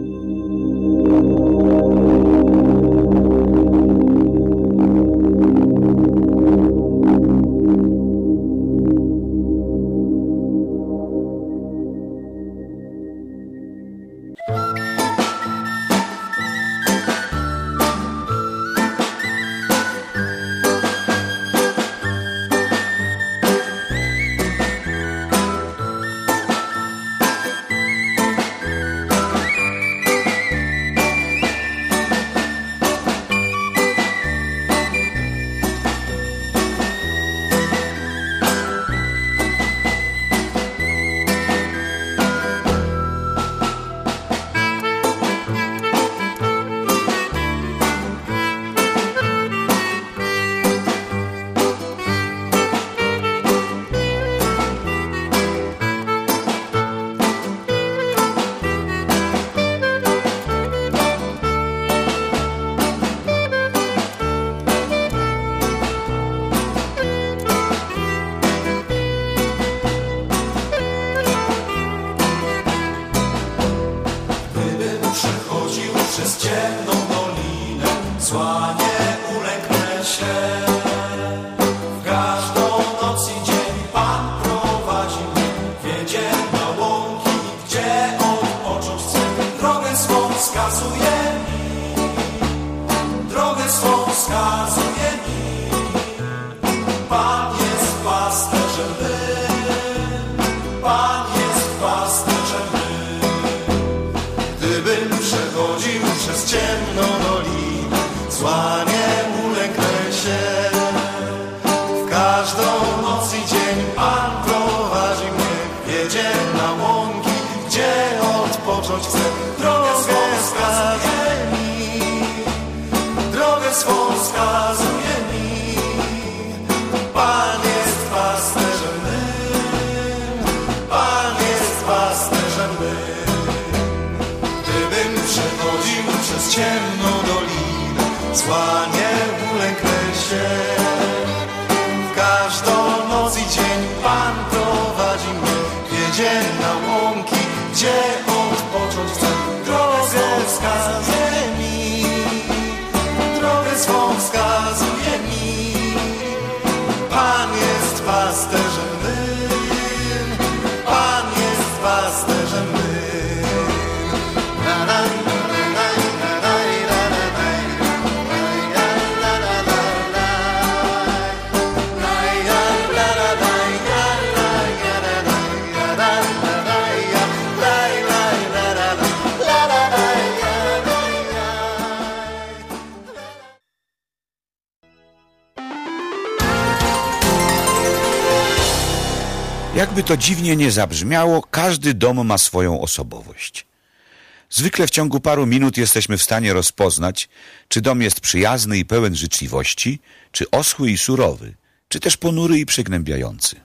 Jakby to dziwnie nie zabrzmiało, każdy dom ma swoją osobowość. Zwykle w ciągu paru minut jesteśmy w stanie rozpoznać, czy dom jest przyjazny i pełen życzliwości, czy oschły i surowy, czy też ponury i przygnębiający.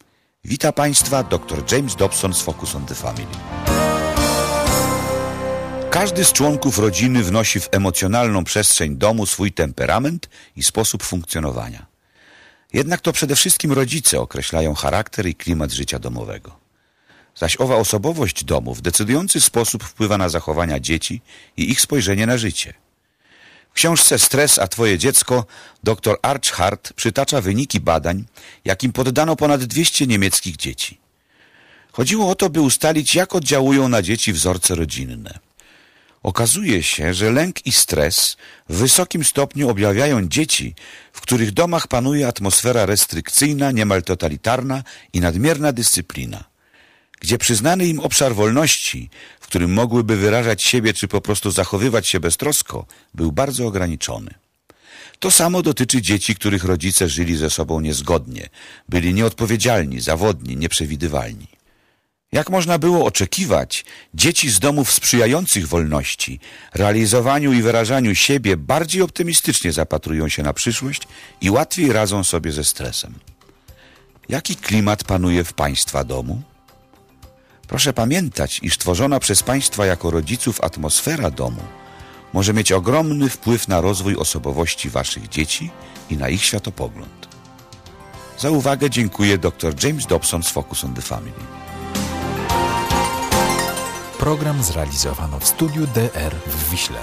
Wita Państwa dr James Dobson z Focus on the Family. Każdy z członków rodziny wnosi w emocjonalną przestrzeń domu swój temperament i sposób funkcjonowania. Jednak to przede wszystkim rodzice określają charakter i klimat życia domowego. Zaś owa osobowość domu w decydujący sposób wpływa na zachowania dzieci i ich spojrzenie na życie. W książce Stres, a twoje dziecko dr Arch Hart przytacza wyniki badań, jakim poddano ponad 200 niemieckich dzieci. Chodziło o to, by ustalić, jak oddziałują na dzieci wzorce rodzinne. Okazuje się, że lęk i stres w wysokim stopniu objawiają dzieci, w których domach panuje atmosfera restrykcyjna, niemal totalitarna i nadmierna dyscyplina, gdzie przyznany im obszar wolności, w którym mogłyby wyrażać siebie czy po prostu zachowywać się beztrosko, był bardzo ograniczony. To samo dotyczy dzieci, których rodzice żyli ze sobą niezgodnie, byli nieodpowiedzialni, zawodni, nieprzewidywalni. Jak można było oczekiwać, dzieci z domów sprzyjających wolności, realizowaniu i wyrażaniu siebie bardziej optymistycznie zapatrują się na przyszłość i łatwiej radzą sobie ze stresem. Jaki klimat panuje w Państwa domu? Proszę pamiętać, iż tworzona przez Państwa jako rodziców atmosfera domu może mieć ogromny wpływ na rozwój osobowości Waszych dzieci i na ich światopogląd. Za uwagę dziękuję dr James Dobson z Focus on the Family. Program zrealizowano w studiu DR w Wiśle.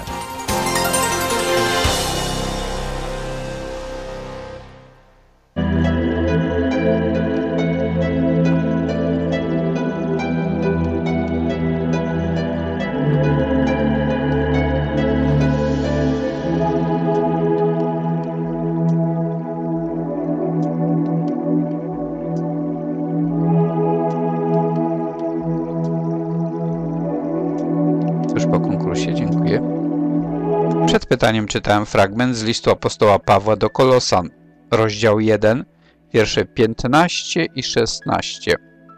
Przed pytaniem czytałem fragment z listu apostoła Pawła do Kolosan, rozdział 1, wiersze 15 i 16.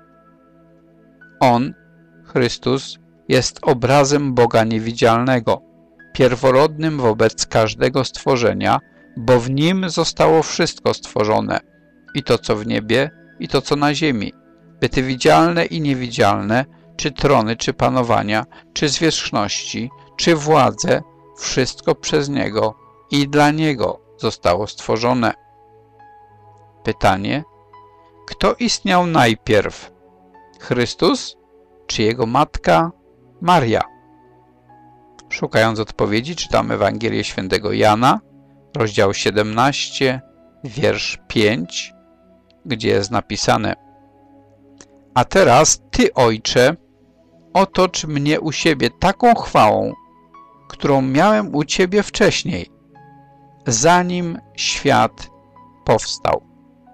On, Chrystus, jest obrazem Boga niewidzialnego, pierworodnym wobec każdego stworzenia, bo w Nim zostało wszystko stworzone, i to, co w niebie, i to, co na ziemi, byty widzialne i niewidzialne, czy trony, czy panowania, czy zwierzchności, czy władze, wszystko przez Niego i dla Niego zostało stworzone. Pytanie: kto istniał najpierw? Chrystus czy Jego matka Maria? Szukając odpowiedzi, czytamy Ewangelię Świętego Jana, rozdział 17, wiersz 5, gdzie jest napisane: a teraz Ty, Ojcze, otocz mnie u siebie taką chwałą, którą miałem u Ciebie wcześniej, zanim świat powstał.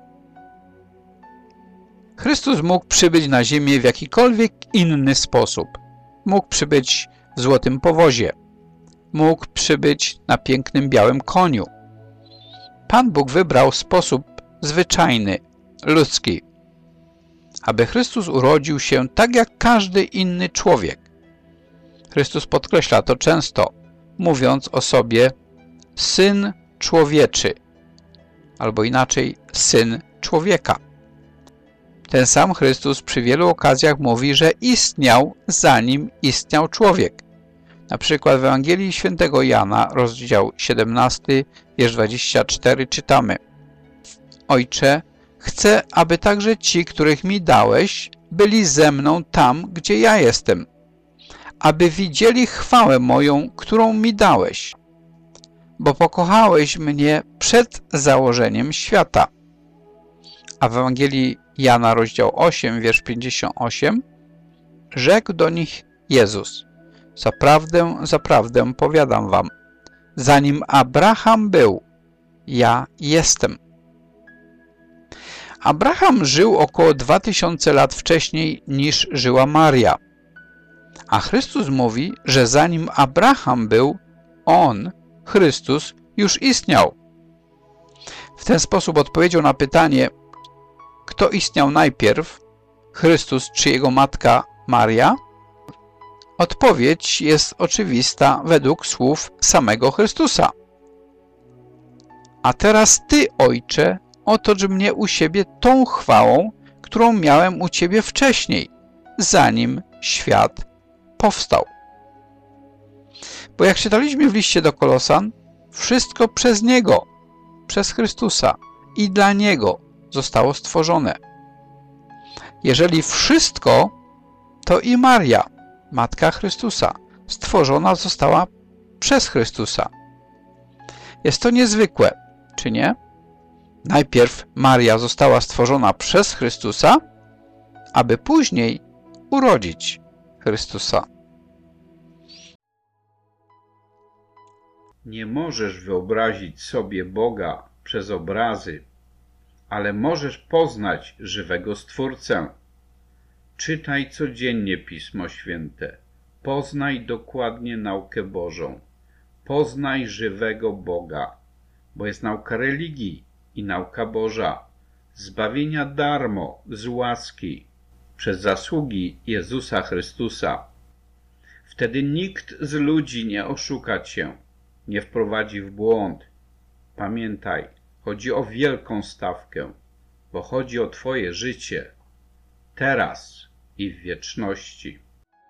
Chrystus mógł przybyć na ziemię w jakikolwiek inny sposób. Mógł przybyć w złotym powozie. Mógł przybyć na pięknym białym koniu. Pan Bóg wybrał sposób zwyczajny, ludzki, aby Chrystus urodził się tak jak każdy inny człowiek. Chrystus podkreśla to często, mówiąc o sobie Syn Człowieczy, albo inaczej Syn Człowieka. Ten sam Chrystus przy wielu okazjach mówi, że istniał, zanim istniał człowiek. Na przykład w Ewangelii Świętego Jana, rozdział 17, wiersz 24 czytamy: Ojcze, chcę, aby także ci, których mi dałeś, byli ze mną tam, gdzie ja jestem, aby widzieli chwałę moją, którą mi dałeś, bo pokochałeś mnie przed założeniem świata. A w Ewangelii Jana, rozdział 8, wiersz 58, rzekł do nich Jezus: zaprawdę powiadam wam, zanim Abraham był, ja jestem. Abraham żył około 2000 lat wcześniej niż żyła Maria. A Chrystus mówi, że zanim Abraham był, On, Chrystus, już istniał. W ten sposób odpowiedział na pytanie, kto istniał najpierw, Chrystus czy Jego matka Maria? Odpowiedź jest oczywista według słów samego Chrystusa. A teraz Ty, Ojcze, otocz mnie u siebie tą chwałą, którą miałem u Ciebie wcześniej, zanim świat powstał. Bo jak czytaliśmy w liście do Kolosan, wszystko przez Niego, przez Chrystusa i dla Niego zostało stworzone. Jeżeli wszystko, to i Maria, Matka Chrystusa, stworzona została przez Chrystusa. Jest to niezwykłe, czy nie? Najpierw Maria została stworzona przez Chrystusa, aby później urodzić Chrystusa. Nie możesz wyobrazić sobie Boga przez obrazy, ale możesz poznać żywego Stwórcę. Czytaj codziennie Pismo Święte. Poznaj dokładnie naukę Bożą. Poznaj żywego Boga, bo jest nauka religii i nauka Boża, zbawienia darmo, z łaski, przez zasługi Jezusa Chrystusa. Wtedy nikt z ludzi nie oszuka cię, nie wprowadzi w błąd. Pamiętaj, chodzi o wielką stawkę, bo chodzi o twoje życie, teraz i w wieczności.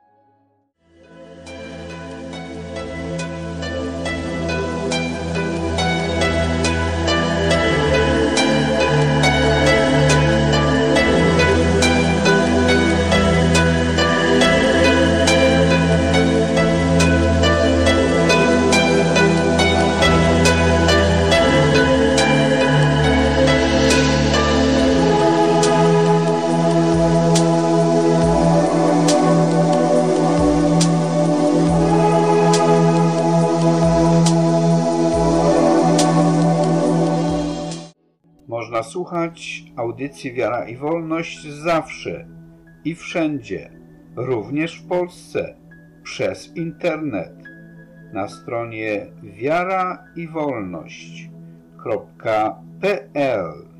Można słuchać audycji Wiara i Wolność zawsze i wszędzie, również w Polsce, przez internet na stronie wiaraiwolność.pl.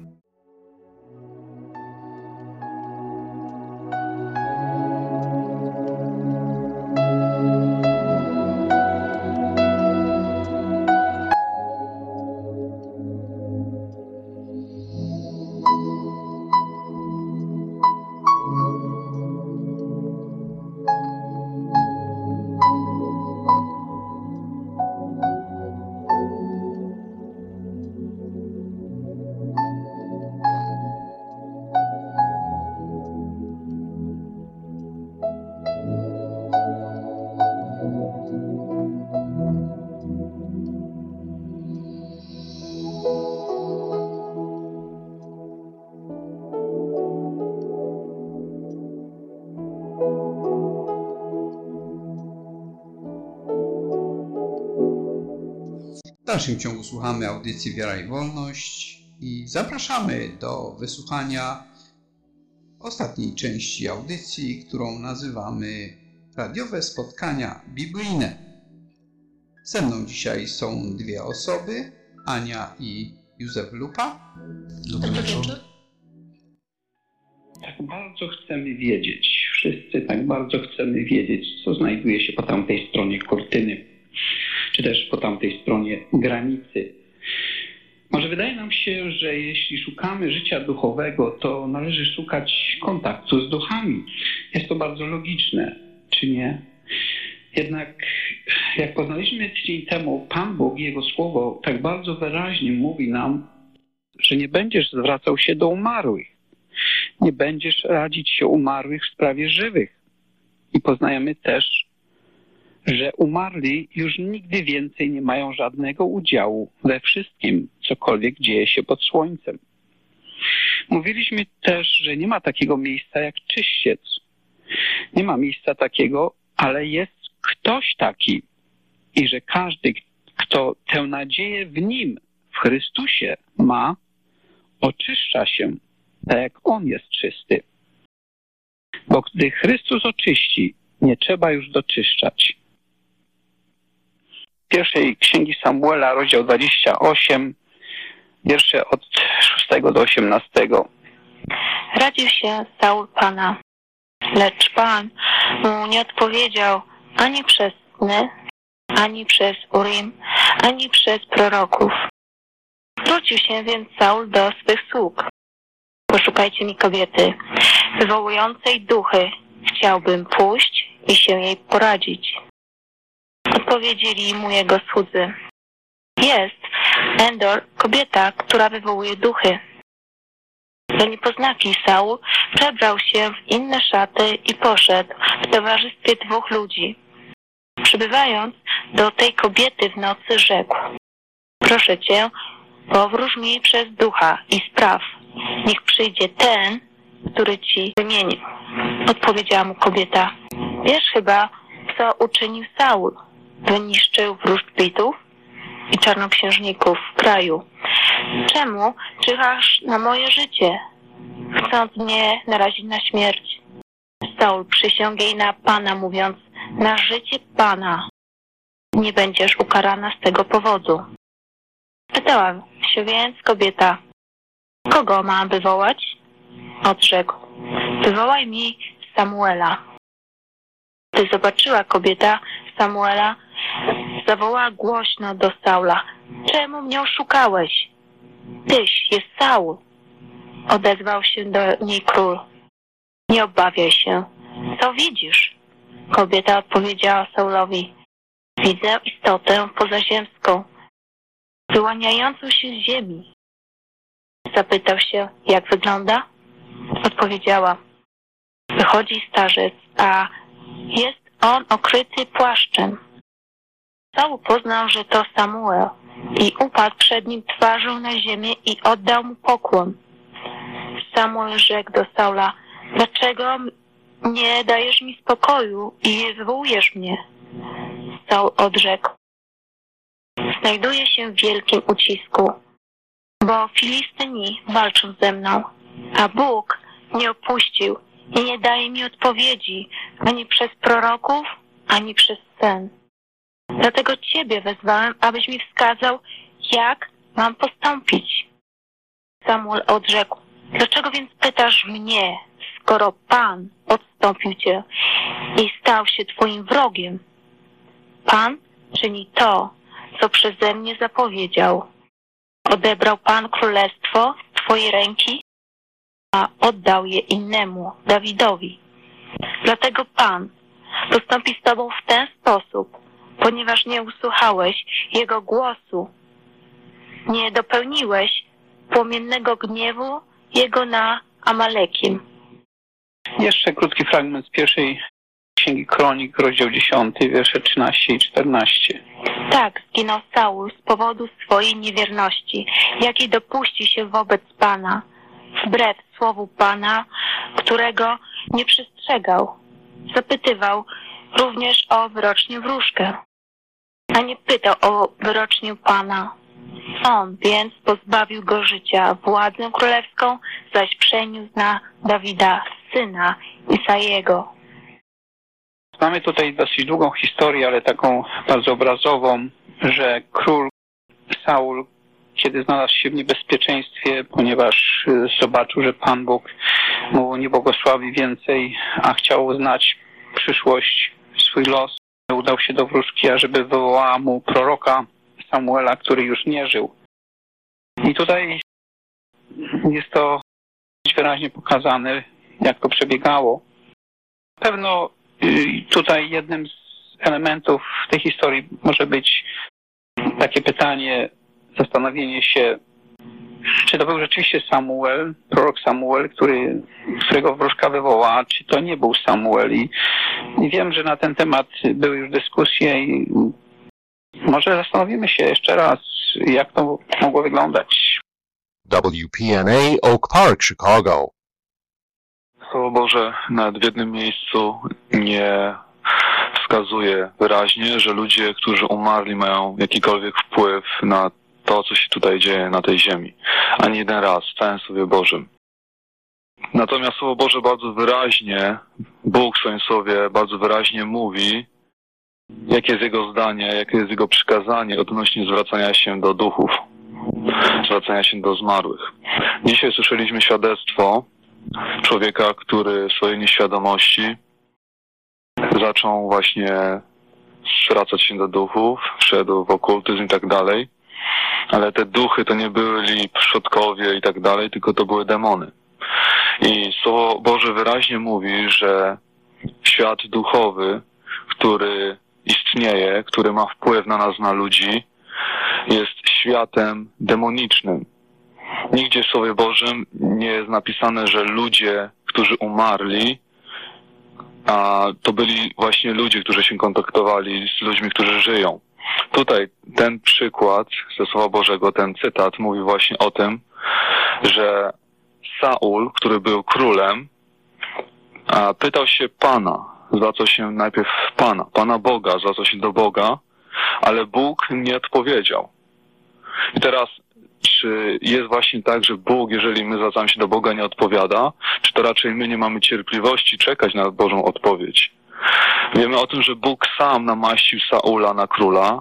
W dalszym ciągu słuchamy audycji Wiara i Wolność i zapraszamy do wysłuchania ostatniej części audycji, którą nazywamy Radiowe Spotkania Biblijne. Ze mną dzisiaj są dwie osoby, Ania i Józef Lupa. Dobry wieczór. Tak bardzo chcemy wiedzieć, wszyscy tak bardzo chcemy wiedzieć, co znajduje się po tamtej stronie kurtyny, czy też po tamtej stronie granicy. Może wydaje nam się, że jeśli szukamy życia duchowego, to należy szukać kontaktu z duchami. Jest to bardzo logiczne, czy nie? Jednak jak poznaliśmy tydzień temu, Pan Bóg i Jego Słowo tak bardzo wyraźnie mówi nam, że nie będziesz zwracał się do umarłych. Nie będziesz radzić się umarłych w sprawie żywych. I poznajemy też, że umarli już nigdy więcej nie mają żadnego udziału we wszystkim, cokolwiek dzieje się pod słońcem. Mówiliśmy też, że nie ma takiego miejsca jak czyściec. Nie ma miejsca takiego, ale jest ktoś taki. I że każdy, kto tę nadzieję w Nim, w Chrystusie ma, oczyszcza się, tak jak On jest czysty. Bo gdy Chrystus oczyści, nie trzeba już doczyszczać. Pierwszej Księgi Samuela, rozdział 28, wiersze od 6 do 18. Radził się Saul Pana, lecz Pan mu nie odpowiedział ani przez sny, ani przez Urim, ani przez proroków. Zwrócił się więc Saul do swych sług. Poszukajcie mi kobiety, wywołującej duchy. Chciałbym pójść i się jej poradzić. Odpowiedzieli mu jego słudzy. Jest Endor, kobieta, która wywołuje duchy. Do niepoznaki Saul przebrał się w inne szaty i poszedł w towarzystwie dwóch ludzi. Przybywając do tej kobiety w nocy rzekł: proszę cię, powróż mi przez ducha i spraw. Niech przyjdzie ten, który ci wymieni. Odpowiedziała mu kobieta: wiesz chyba, co uczynił Saul. Wyniszczył wróżbitów i czarnoksiężników w kraju. Czemu czyhasz na moje życie, chcąc mnie narazić na śmierć? Saul przysiągł jej na Pana, mówiąc: na życie Pana nie będziesz ukarana z tego powodu. Pytała się więc kobieta: kogo mam wywołać? Odrzekł: wywołaj mi Samuela. Gdy zobaczyła kobieta Samuela, zawołała głośno do Saula: czemu mnie oszukałeś? Tyś jest Saul. Odezwał się do niej król: nie obawiaj się, Co widzisz? Kobieta odpowiedziała Saulowi. Widzę istotę pozaziemską, wyłaniającą się z ziemi. Zapytał się, jak wygląda? Odpowiedziała. Wychodzi starzec, a jest on okryty płaszczem. Saul poznał, że to Samuel i upadł przed nim twarzą na ziemię i oddał mu pokłon. Samuel rzekł do Saula, dlaczego nie dajesz mi spokoju i nie wywołujesz mnie? Saul odrzekł, znajduję się w wielkim ucisku, bo Filistyni walczą ze mną, a Bóg nie opuścił i nie daje mi odpowiedzi ani przez proroków, ani przez sen. Dlatego Ciebie wezwałem, abyś mi wskazał, jak mam postąpić. Samuel odrzekł, dlaczego więc pytasz mnie, skoro Pan odstąpił Cię i stał się Twoim wrogiem? Pan czyni to, co przeze mnie zapowiedział. Odebrał Pan królestwo z Twojej ręki, a oddał je innemu, Dawidowi. Dlatego Pan postąpi z Tobą w ten sposób, ponieważ nie usłuchałeś Jego głosu, nie dopełniłeś płomiennego gniewu Jego na Amalekiem. Jeszcze krótki fragment z pierwszej Księgi Kronik, rozdział 10, wiersze 13 i 14. Tak zginął Saul z powodu swojej niewierności, jakiej dopuści się wobec Pana, wbrew słowu Pana, którego nie przestrzegał. Zapytywał również o wyrocznię wróżkę, a nie pytał o wyrocznię Pana. On więc pozbawił go życia, władzę królewską zaś przeniósł na Dawida, syna Isajego. Mamy tutaj dosyć długą historię, ale taką bardzo obrazową, że król Saul, kiedy znalazł się w niebezpieczeństwie, ponieważ zobaczył, że Pan Bóg mu nie błogosławi więcej, a chciał znać przyszłość, swój los, udał się do wróżki, ażeby wywołała mu proroka Samuela, który już nie żył. I tutaj jest to wyraźnie pokazane, jak to przebiegało. Pewno tutaj jednym z elementów tej historii może być takie pytanie, zastanowienie się, czy to był rzeczywiście Samuel, prorok Samuel, którego wróżka wywołała, czy to nie był Samuel. I wiem, że na ten temat były już dyskusje i może zastanowimy się jeszcze raz, jak to mogło wyglądać. WPNA Oak Park, Chicago. Słowo Boże nawet w jednym miejscu nie wskazuje wyraźnie, że ludzie, którzy umarli, mają jakikolwiek wpływ na to, co się tutaj dzieje na tej ziemi. Ani jeden raz w całym Słowie Bożym. Natomiast Słowo Boże bardzo wyraźnie, Bóg w swoim Słowie bardzo wyraźnie mówi, jakie jest Jego zdanie, jakie jest Jego przykazanie odnośnie zwracania się do duchów, zwracania się do zmarłych. Dzisiaj słyszeliśmy świadectwo człowieka, który w swojej nieświadomości zaczął właśnie zwracać się do duchów, wszedł w okultyzm i tak dalej, ale te duchy to nie byli przodkowie i tak dalej, tylko to były demony. I Słowo Boże wyraźnie mówi, że świat duchowy, który istnieje, który ma wpływ na nas, na ludzi, jest światem demonicznym. Nigdzie w Słowie Bożym nie jest napisane, że ludzie, którzy umarli, a to byli właśnie ludzie, którzy się kontaktowali z ludźmi, którzy żyją. Tutaj ten przykład ze Słowa Bożego, ten cytat mówi właśnie o tym, że Saul, który był królem, pytał się Pana, zwracał się najpierw Pana Boga, zwracał się do Boga, ale Bóg nie odpowiedział. I teraz, czy jest właśnie tak, że Bóg, jeżeli my zwracamy się do Boga, nie odpowiada, czy to raczej my nie mamy cierpliwości czekać na Bożą odpowiedź? Wiemy o tym, że Bóg sam namaścił Saula na króla,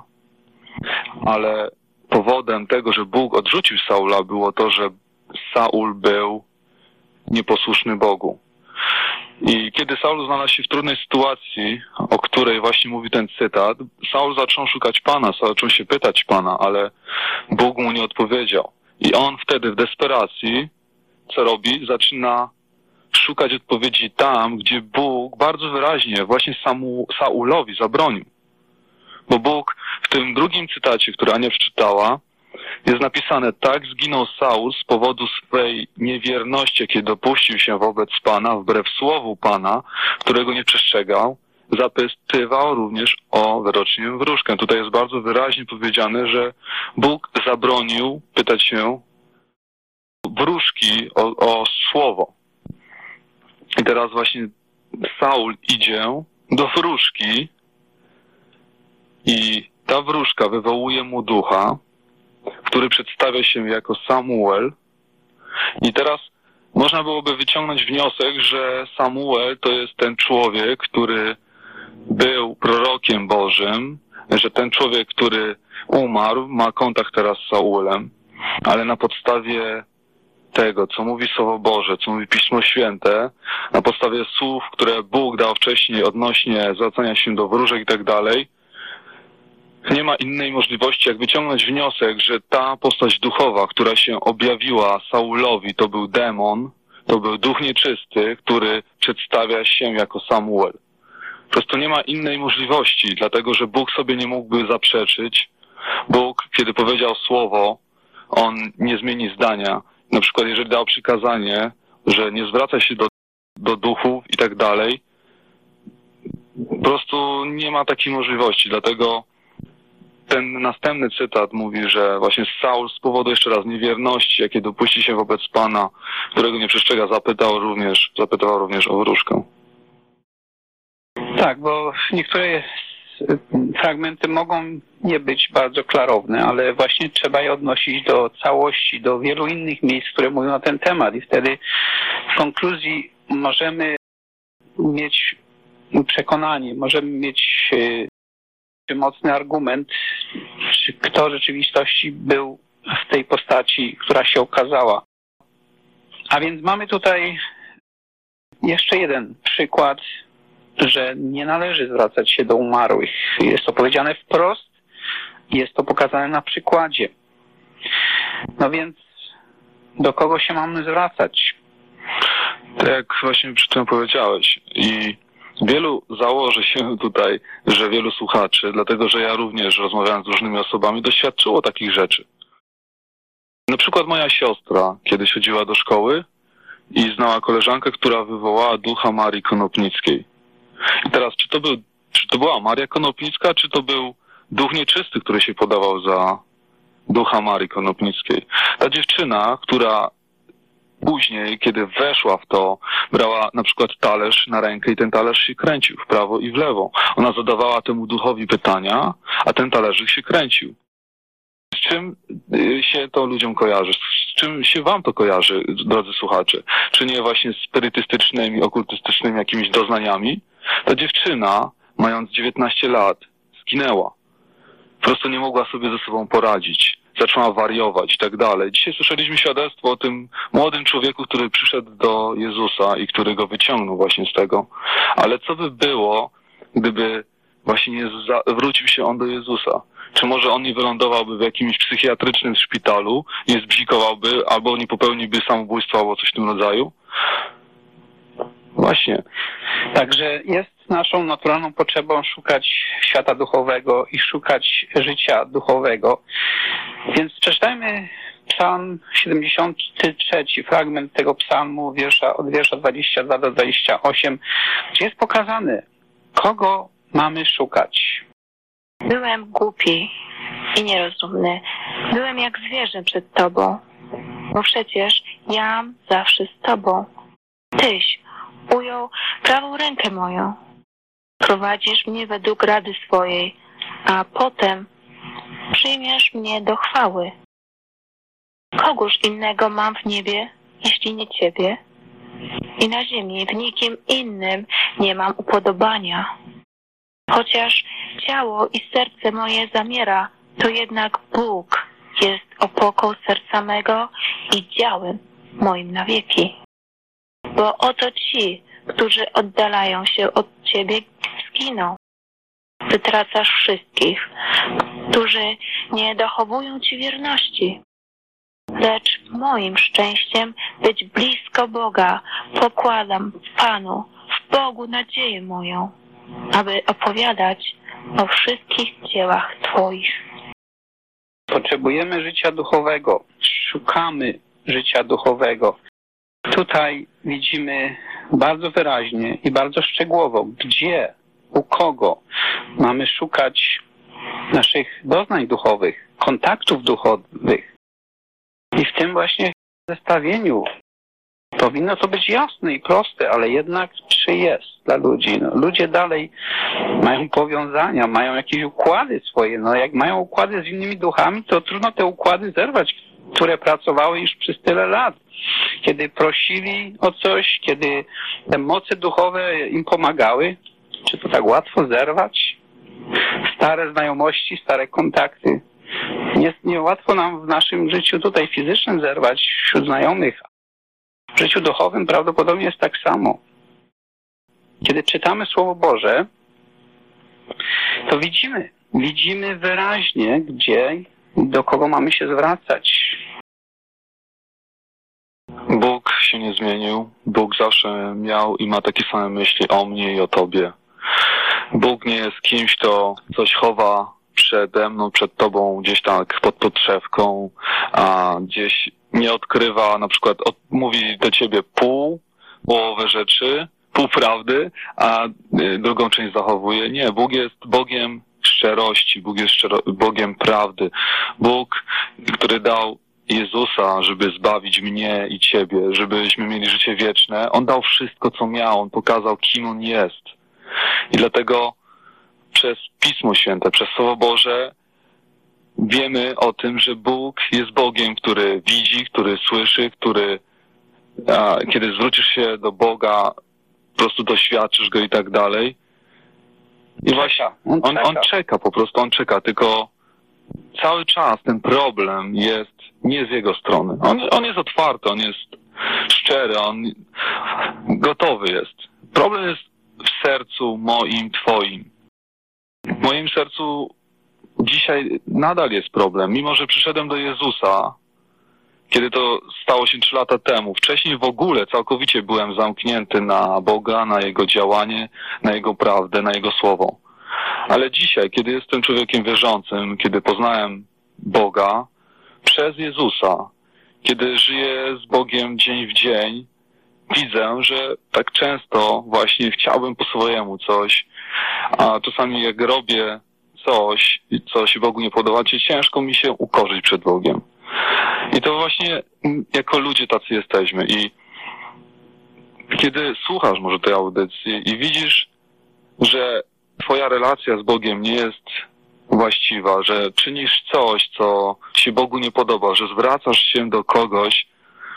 ale powodem tego, że Bóg odrzucił Saula, było to, że Saul był nieposłuszny Bogu. I kiedy Saul znalazł się w trudnej sytuacji, o której właśnie mówi ten cytat, Saul zaczął szukać Pana, zaczął się pytać Pana, ale Bóg mu nie odpowiedział. I on wtedy w desperacji, co robi? Zaczyna szukać odpowiedzi tam, gdzie Bóg bardzo wyraźnie właśnie Saulowi zabronił. Bo Bóg w tym drugim cytacie, który Ania przeczytała, jest napisane: tak zginął Saul z powodu swej niewierności, jakiej dopuścił się wobec Pana, wbrew słowu Pana, którego nie przestrzegał, zapytywał również o wyrocznię wróżkę. Tutaj jest bardzo wyraźnie powiedziane, że Bóg zabronił pytać się wróżki o słowo. I teraz właśnie Saul idzie do wróżki i ta wróżka wywołuje mu ducha, który przedstawia się jako Samuel. I teraz można byłoby wyciągnąć wniosek, że Samuel to jest ten człowiek, który był prorokiem Bożym, że ten człowiek, który umarł, ma kontakt teraz z Saulem, ale na podstawie tego, co mówi Słowo Boże, co mówi Pismo Święte, na podstawie słów, które Bóg dał wcześniej odnośnie zwracania się do wróżek i tak dalej, nie ma innej możliwości, jak wyciągnąć wniosek, że ta postać duchowa, która się objawiła Saulowi, to był demon, to był duch nieczysty, który przedstawia się jako Samuel. Po prostu nie ma innej możliwości, dlatego że Bóg sobie nie mógłby zaprzeczyć. Bóg, kiedy powiedział słowo, On nie zmieni zdania. Na przykład, jeżeli dał przykazanie, że nie zwraca się do duchów i tak dalej, po prostu nie ma takiej możliwości. Dlatego ten następny cytat mówi, że właśnie Saul z powodu jeszcze raz niewierności, jakiej dopuści się wobec Pana, którego nie przestrzega, zapytał również o wróżkę. Tak, bo niektóre fragmenty mogą nie być bardzo klarowne, ale właśnie trzeba je odnosić do całości, do wielu innych miejsc, które mówią na ten temat i wtedy w konkluzji możemy mieć przekonanie, możemy mieć mocny argument, kto w rzeczywistości był w tej postaci, która się okazała. A więc mamy tutaj jeszcze jeden przykład, że nie należy zwracać się do umarłych. Jest to powiedziane wprost, jest to pokazane na przykładzie. No więc do kogo się mamy zwracać? Tak jak właśnie przy tym powiedziałeś i wielu założy się tutaj, że wielu słuchaczy, dlatego że ja również rozmawiałem z różnymi osobami, doświadczyło takich rzeczy. Na przykład moja siostra kiedyś chodziła do szkoły i znała koleżankę, która wywołała ducha Marii Konopnickiej. I teraz, czy to była Maria Konopnicka, czy to był duch nieczysty, który się podawał za ducha Marii Konopnickiej? Ta dziewczyna, która później, kiedy weszła w to, brała na przykład talerz na rękę i ten talerz się kręcił w prawo i w lewo. Ona zadawała temu duchowi pytania, a ten talerzyk się kręcił. Z czym się to ludziom kojarzy? Z czym się wam to kojarzy, drodzy słuchacze? Czy nie właśnie z spirytystycznymi, okultystycznymi jakimiś doznaniami? Ta dziewczyna, mając 19 lat, zginęła. Po prostu nie mogła sobie ze sobą poradzić. Zaczęła wariować i tak dalej. Dzisiaj słyszeliśmy świadectwo o tym młodym człowieku, który przyszedł do Jezusa i który go wyciągnął właśnie z tego. Ale co by było, gdyby właśnie nie wrócił się on do Jezusa? Czy może on nie wylądowałby w jakimś psychiatrycznym szpitalu, nie zbzikowałby, albo nie popełniłby samobójstwa, albo coś w tym rodzaju? Właśnie. Także jest naszą naturalną potrzebą szukać świata duchowego i szukać życia duchowego. Więc przeczytajmy Psalm 73, fragment tego psalmu od wiersza 22 do 28, gdzie jest pokazane, kogo mamy szukać. Byłem głupi i nierozumny. Byłem jak zwierzę przed Tobą, bo przecież jam zawsze z Tobą. Tyś ujął prawą rękę moją. Prowadzisz mnie według rady swojej, a potem przyjmiesz mnie do chwały. Kogóż innego mam w niebie, jeśli nie Ciebie? I na ziemi w nikim innym nie mam upodobania. Chociaż ciało i serce moje zamiera, to jednak Bóg jest opoką serca mego i działem moim na wieki. Bo oto ci, którzy oddalają się od Ciebie, zginą. Wytracasz wszystkich, którzy nie dochowują Ci wierności. lecz moim szczęściem być blisko Boga. Pokładam Panu, w Bogu nadzieję moją, aby opowiadać o wszystkich dziełach Twoich. Potrzebujemy życia duchowego, szukamy życia duchowego. Tutaj widzimy bardzo wyraźnie i bardzo szczegółowo, gdzie, u kogo mamy szukać naszych doznań duchowych, kontaktów duchowych. I w tym właśnie zestawieniu powinno to być jasne i proste, ale jednak czy jest dla ludzi? No, ludzie dalej mają powiązania, mają jakieś układy swoje. No, jak mają układy z innymi duchami, to trudno te układy zerwać, które pracowały już przez tyle lat. Kiedy prosili o coś, kiedy te moce duchowe im pomagały, czy to tak łatwo zerwać? Stare znajomości, stare kontakty. Nie łatwo nam w naszym życiu tutaj fizycznym zerwać wśród znajomych. W życiu duchowym prawdopodobnie jest tak samo. Kiedy czytamy Słowo Boże, to widzimy wyraźnie, gdzie i do kogo mamy się zwracać. Bóg się nie zmienił. Bóg zawsze miał i ma takie same myśli o mnie i o tobie. Bóg nie jest kimś, kto coś chowa przede mną, przed tobą gdzieś tak pod podszewką, a gdzieś nie odkrywa, na przykład mówi do ciebie połowę rzeczy, pół prawdy, a drugą część zachowuje. Nie, Bóg jest Bogiem szczerości, Bóg jest Bogiem prawdy. Bóg, który dał Jezusa, żeby zbawić mnie i ciebie, żebyśmy mieli życie wieczne. On dał wszystko, co miał. On pokazał, kim On jest. I dlatego przez Pismo Święte, przez Słowo Boże wiemy o tym, że Bóg jest Bogiem, który widzi, który słyszy, który kiedy zwrócisz się do Boga, po prostu doświadczysz Go i tak dalej. I właśnie on czeka, po prostu on czeka, tylko cały czas ten problem jest nie z jego strony. On jest otwarty, on jest szczery, on gotowy jest. Problem jest w sercu moim, twoim. W moim sercu dzisiaj nadal jest problem, mimo że przyszedłem do Jezusa, kiedy to stało się 3 lata temu. Wcześniej w ogóle całkowicie byłem zamknięty na Boga, na Jego działanie, na Jego prawdę, na Jego słowo. Ale dzisiaj, kiedy jestem człowiekiem wierzącym, kiedy poznałem Boga przez Jezusa, kiedy żyję z Bogiem dzień w dzień, widzę, że tak często właśnie chciałbym po swojemu coś, a czasami jak robię coś, co się Bogu nie podoba, ciężko mi się ukorzyć przed Bogiem. I to właśnie jako ludzie tacy jesteśmy. I kiedy słuchasz może tej audycji i widzisz, że twoja relacja z Bogiem nie jest właściwa, że czynisz coś, co się Bogu nie podoba, że zwracasz się do kogoś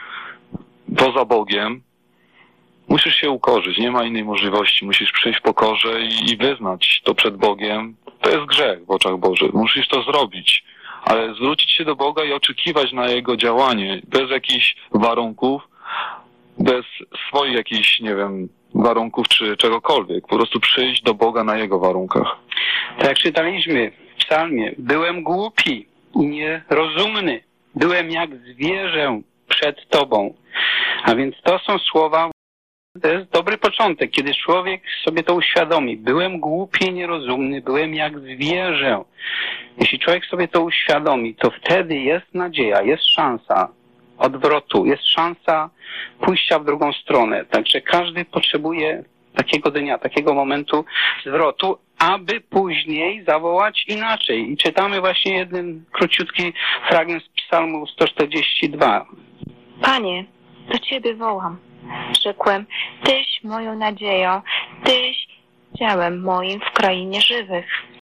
poza Bogiem, musisz się ukorzyć, nie ma innej możliwości. Musisz przyjść w pokorze i wyznać to przed Bogiem. To jest grzech w oczach Bożych. Musisz to zrobić, ale zwrócić się do Boga i oczekiwać na Jego działanie bez jakichś warunków, bez swoich jakichś, nie wiem, warunków czy czegokolwiek. Po prostu przyjść do Boga na Jego warunkach. Tak jak czytaliśmy w psalmie, byłem głupi i nierozumny. Byłem jak zwierzę przed Tobą. A więc to są słowa, to jest dobry początek, kiedy człowiek sobie to uświadomi. Byłem głupi i nierozumny, byłem jak zwierzę. Jeśli człowiek sobie to uświadomi, to wtedy jest nadzieja, jest szansa odwrotu, jest szansa pójścia w drugą stronę. Także każdy potrzebuje takiego dnia, takiego momentu zwrotu, aby później zawołać inaczej. I czytamy właśnie jeden króciutki fragment z Psalmu 142. Panie, do Ciebie wołam. Rzekłem, Tyś moją nadzieją, Tyś ciałem moim w krainie żywych.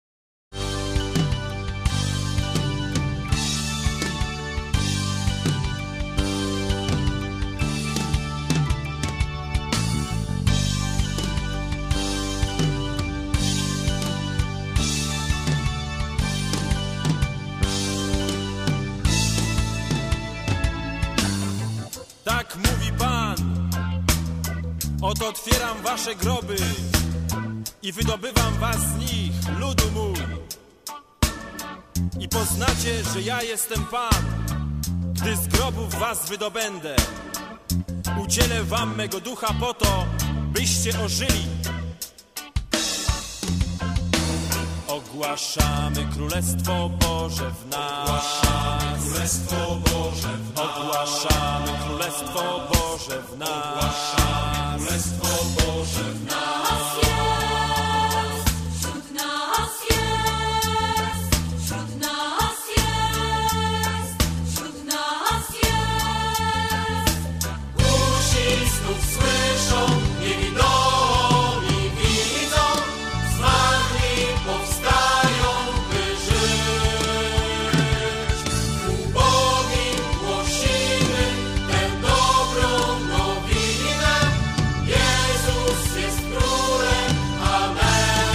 Tak mówi Pan, oto otwieram wasze groby i wydobywam was z nich, ludu mój. I poznacie, że ja jestem Pan, gdy z grobów was wydobędę. Udzielę wam mego ducha po to, byście ożyli. Ogłaszamy Królestwo Boże w nas. Ogłaszamy Królestwo Boże w nas. Ogłaszamy Królestwo Boże w nas. Ogłaszamy Królestwo Boże w nas. Wśród nas jest, wśród nas jest, wśród nas jest. Usi znów słyszą, niewidomi widzą, zmarli powstają, by żyć. Ubogim głosimy tę dobrą nowinę. Jezus jest Królem. Amen.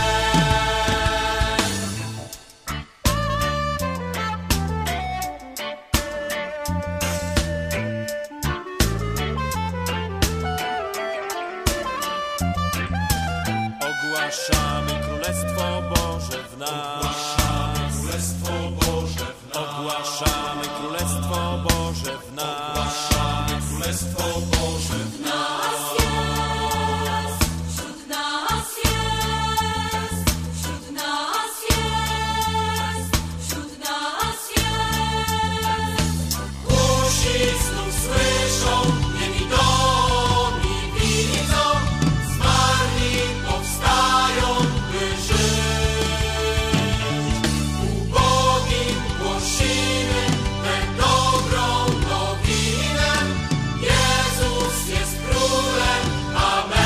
Ogłaszamy Królestwo Boże w nas. Królestwo Boże w nas. Ogłaszamy Królestwo Boże w nas. Królestwo Boże w nas. Wśród nas jest, wśród nas jest, wśród nas jest. Usi znów słyszą, niewidomi widzą, zmarli powstają, by żyć. Ubogim głosimy tę dobrą nowinę. Jezus jest Królem. Amen.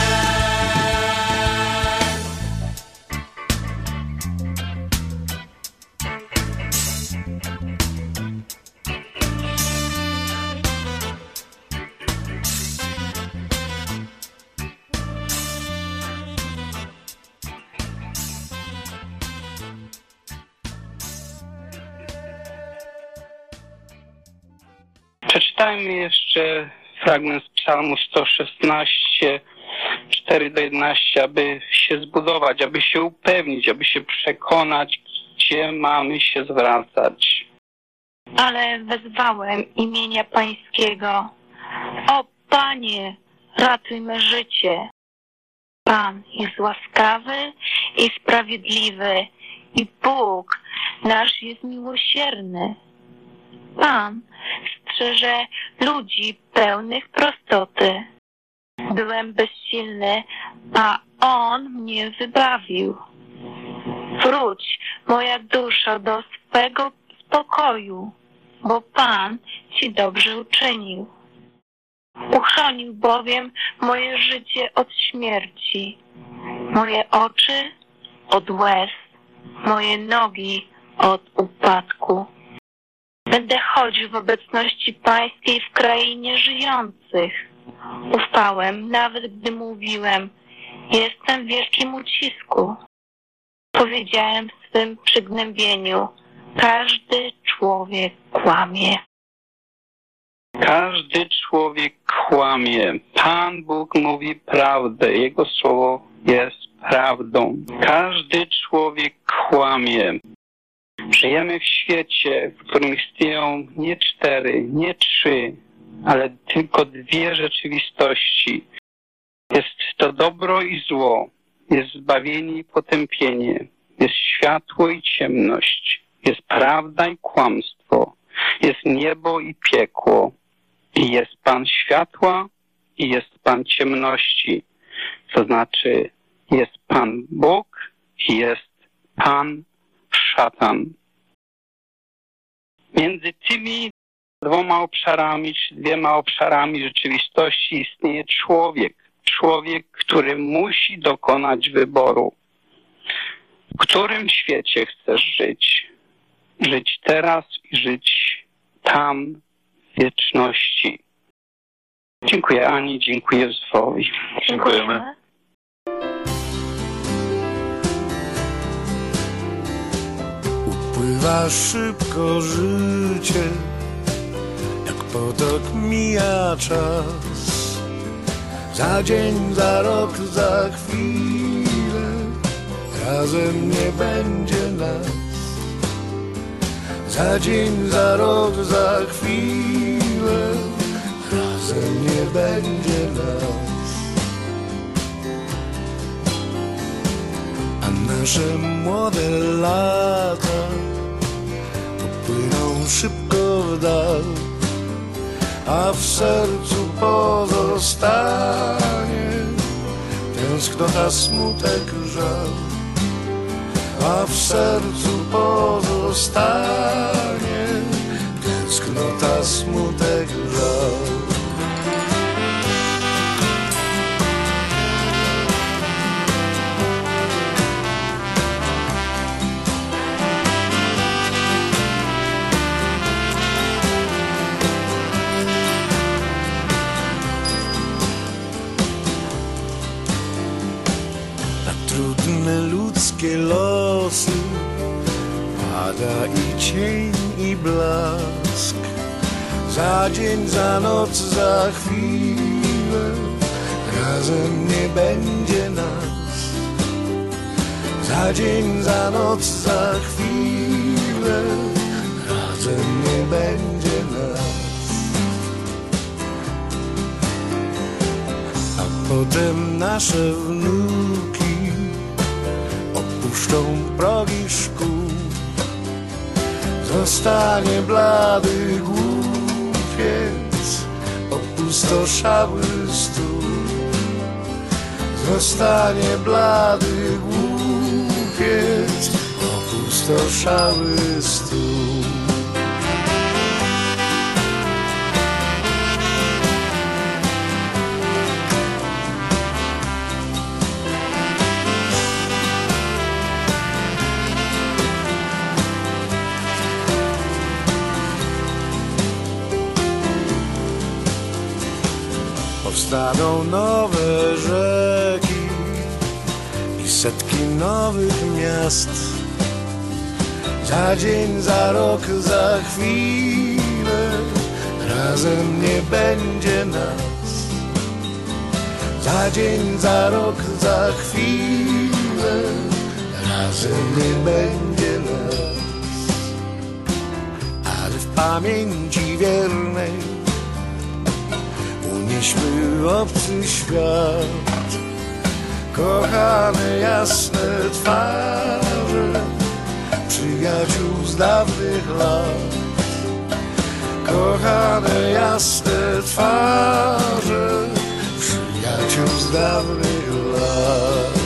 Przeczytajmy jeszcze fragment z Psalmu 116, 4-11, aby się zbudować, aby się upewnić, aby się przekonać, gdzie mamy się zwracać. Ale wezwałem imienia Pańskiego. O Panie, ratuj me życie. Pan jest łaskawy i sprawiedliwy i Bóg nasz jest miłosierny. Pan strzeże ludzi pełnych prostoty. Byłem bezsilny, a On mnie wybawił. Wróć, moja duszo, do swego spokoju, bo Pan Ci dobrze uczynił. Uchronił bowiem moje życie od śmierci, moje oczy od łez, moje nogi od upadku. Będę chodził w obecności Pańskiej w krainie żyjących. Ufałem, nawet gdy mówiłem, jestem w wielkim ucisku. Powiedziałem w swym przygnębieniu, każdy człowiek kłamie. Każdy człowiek kłamie. Pan Bóg mówi prawdę. Jego słowo jest prawdą. Każdy człowiek kłamie. Żyjemy w świecie, w którym istnieją nie 4, nie 3, ale tylko 2 rzeczywistości. Jest to dobro i zło, jest zbawienie i potępienie, jest światło i ciemność, jest prawda i kłamstwo, jest niebo i piekło, i jest Pan światła i jest Pan ciemności. To znaczy jest Pan Bóg i jest Pan szatan. Między tymi 2 obszarami czy 2 obszarami rzeczywistości istnieje człowiek. Człowiek, który musi dokonać wyboru. W którym świecie chcesz żyć? Żyć teraz i żyć tam w wieczności. Dziękuję Ani, dziękuję Józefowi. Dziękujemy. Upływa szybko życie, jak potok mija czas. Za dzień, za rok, za chwilę razem nie będzie nas. Za dzień, za rok, za chwilę razem nie będzie nas. A nasze młode lata popłyną szybko w dal, a w sercu pozostanie tęsknota, smutek, żal. A w sercu pozostanie tęsknota, smutek, żal. Trudne ludzkie losy pada i cień, i blask. Za dzień, za noc, za chwilę razem nie będzie nas. Za dzień, za noc, za chwilę razem nie będzie nas. A potem nasze wnuki opuszczą progi szkół. Zostanie blady głupiec, opustoszały stół. Zostanie blady głupiec, opustoszały stół. Powstaną nowe rzeki i setki nowych miast. Za dzień, za rok, za chwilę razem nie będzie nas. Za dzień, za rok, za chwilę razem nie będzie nas. Ale w pamięci wiernej unieśmy obcy świat, kochane jasne twarze przyjaciół z dawnych lat. Kochane jasne twarze przyjaciół z dawnych lat.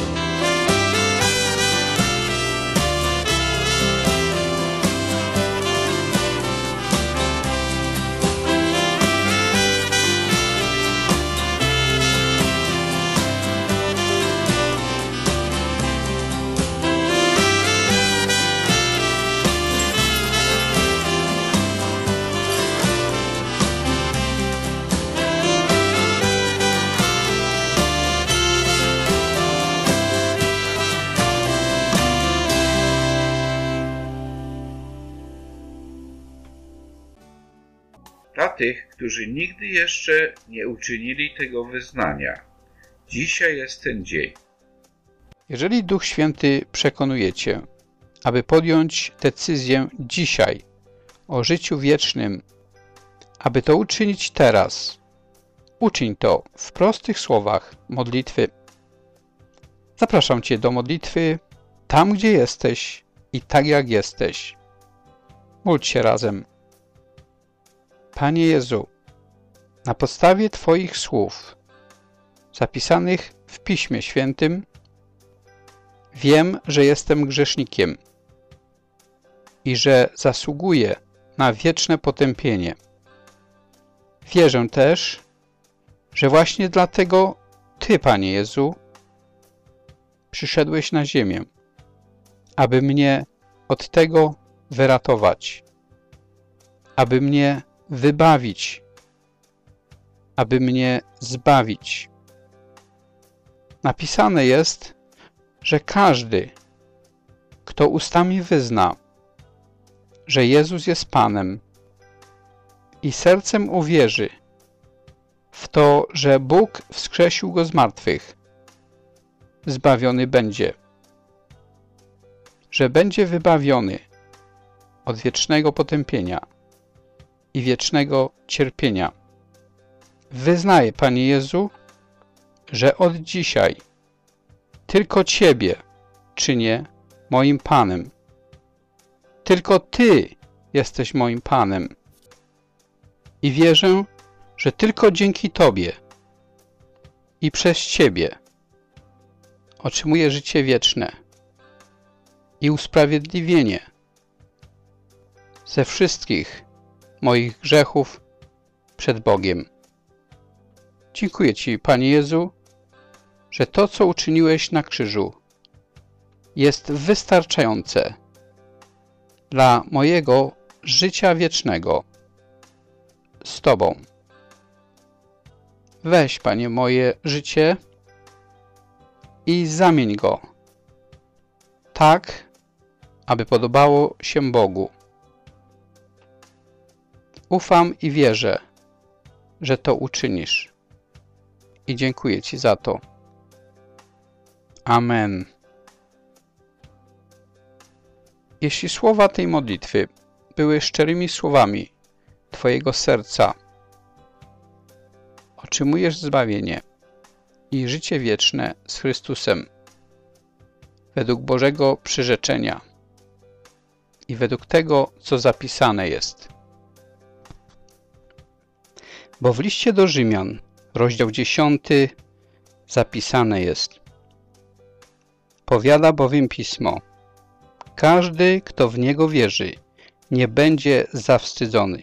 Dla tych, którzy nigdy jeszcze nie uczynili tego wyznania, dzisiaj jest ten dzień. Jeżeli Duch Święty przekonuje Cię, aby podjąć decyzję dzisiaj o życiu wiecznym, aby to uczynić teraz, uczyń to w prostych słowach modlitwy. Zapraszam Cię do modlitwy tam, gdzie jesteś i tak jak jesteś. Módl się razem. Panie Jezu, na podstawie Twoich słów zapisanych w Piśmie Świętym wiem, że jestem grzesznikiem i że zasługuję na wieczne potępienie. Wierzę też, że właśnie dlatego Ty, Panie Jezu, przyszedłeś na ziemię, aby mnie od tego wyratować, aby mnie wybawić, aby mnie zbawić. Napisane jest, że każdy, kto ustami wyzna, że Jezus jest Panem i sercem uwierzy w to, że Bóg wskrzesił Go z martwych, zbawiony będzie, że będzie wybawiony od wiecznego potępienia i wiecznego cierpienia. Wyznaję, Panie Jezu, że od dzisiaj tylko Ciebie czynię moim Panem. Tylko Ty jesteś moim Panem. I wierzę, że tylko dzięki Tobie i przez Ciebie otrzymuję życie wieczne i usprawiedliwienie ze wszystkich moich grzechów przed Bogiem. Dziękuję Ci, Panie Jezu, że to, co uczyniłeś na krzyżu, jest wystarczające dla mojego życia wiecznego z Tobą. Weź, Panie, moje życie i zamień go tak, aby podobało się Bogu. Ufam i wierzę, że to uczynisz. I dziękuję Ci za to. Amen. Jeśli słowa tej modlitwy były szczerymi słowami Twojego serca, otrzymujesz zbawienie i życie wieczne z Chrystusem według Bożego przyrzeczenia i według tego, co zapisane jest. Bo w liście do Rzymian, rozdział 10, zapisane jest: powiada bowiem Pismo: każdy, kto w Niego wierzy, nie będzie zawstydzony.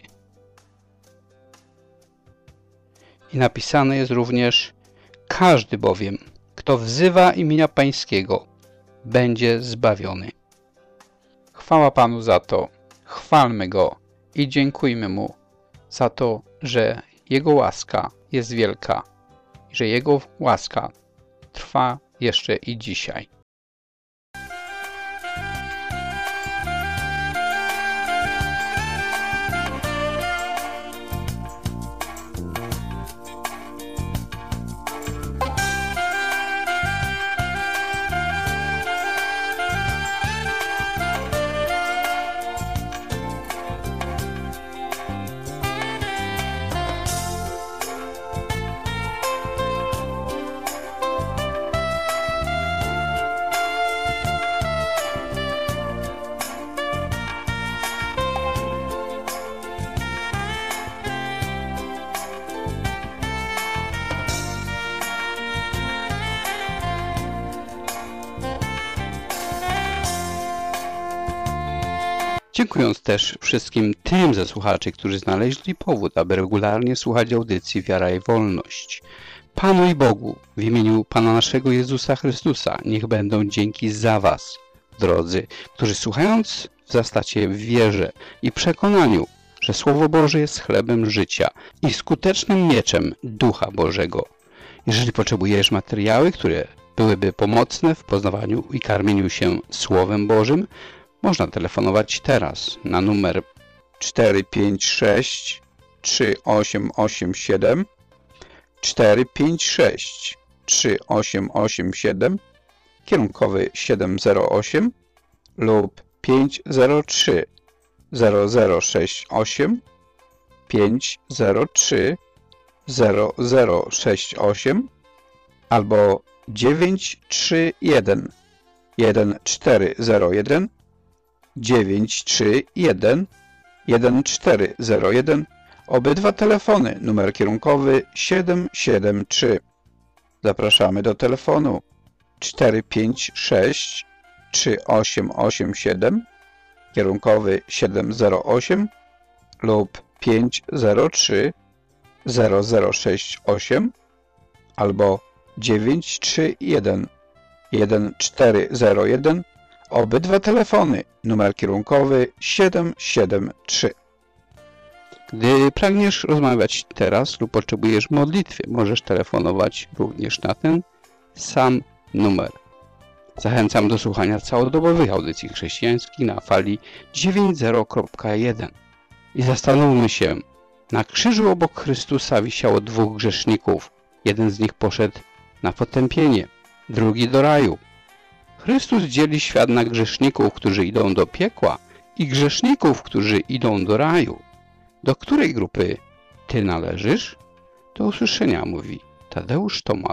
I napisane jest również: każdy bowiem, kto wzywa imienia Pańskiego, będzie zbawiony. Chwała Panu za to, chwalmy Go i dziękujmy Mu za to, że Jego łaska jest wielka i że Jego łaska trwa jeszcze i dzisiaj. Dziękując też wszystkim tym ze słuchaczy, którzy znaleźli powód, aby regularnie słuchać audycji Wiara i Wolność. Panu i Bogu, w imieniu Pana naszego Jezusa Chrystusa, niech będą dzięki za Was, drodzy, którzy słuchając wzrastacie w wierze i przekonaniu, że Słowo Boże jest chlebem życia i skutecznym mieczem Ducha Bożego. Jeżeli potrzebujesz materiały, które byłyby pomocne w poznawaniu i karmieniu się Słowem Bożym, można telefonować teraz na numer 456 3887 456 3887 kierunkowy 708 lub 503 0068 503 0068 albo 931 1401 931 1401. Obydwa telefony, numer kierunkowy 773. Zapraszamy do telefonu 456 3887 kierunkowy 708 lub 503 0068 albo 931 1401. Obydwa telefony, numer kierunkowy 773. Gdy pragniesz rozmawiać teraz lub potrzebujesz modlitwy, możesz telefonować również na ten sam numer. Zachęcam do słuchania całodobowych audycji chrześcijańskich na fali 90.1. I zastanówmy się, na krzyżu obok Chrystusa wisiało dwóch grzeszników. Jeden z nich poszedł na potępienie, drugi do raju. Chrystus dzieli świat na grzeszników, którzy idą do piekła i grzeszników, którzy idą do raju. Do której grupy ty należysz? Do usłyszenia, mówi Tadeusz Tomal.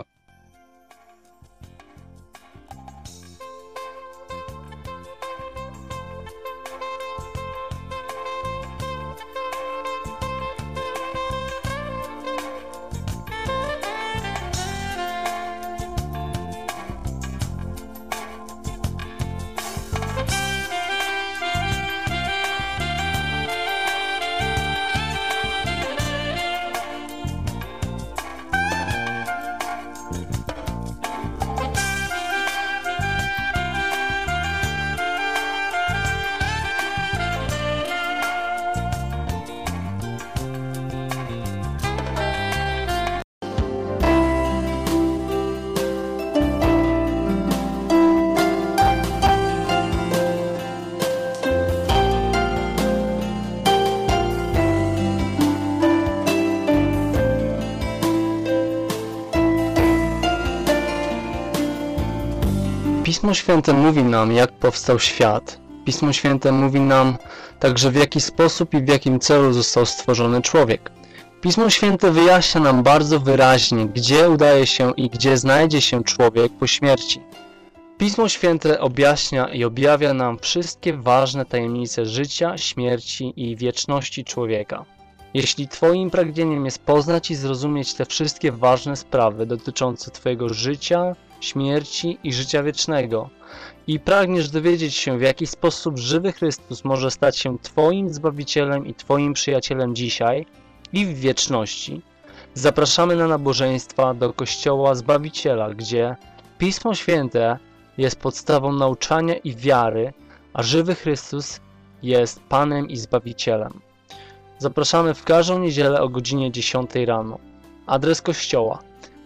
Pismo Święte mówi nam, jak powstał świat. Pismo Święte mówi nam także, w jaki sposób i w jakim celu został stworzony człowiek. Pismo Święte wyjaśnia nam bardzo wyraźnie, gdzie udaje się i gdzie znajdzie się człowiek po śmierci. Pismo Święte objaśnia i objawia nam wszystkie ważne tajemnice życia, śmierci i wieczności człowieka. Jeśli Twoim pragnieniem jest poznać i zrozumieć te wszystkie ważne sprawy dotyczące Twojego życia, śmierci i życia wiecznego i pragniesz dowiedzieć się, w jaki sposób żywy Chrystus może stać się Twoim Zbawicielem i Twoim przyjacielem dzisiaj i w wieczności, zapraszamy na nabożeństwa do Kościoła Zbawiciela, gdzie Pismo Święte jest podstawą nauczania i wiary, a żywy Chrystus jest Panem i Zbawicielem. Zapraszamy w każdą niedzielę o godzinie 10 rano. Adres kościoła: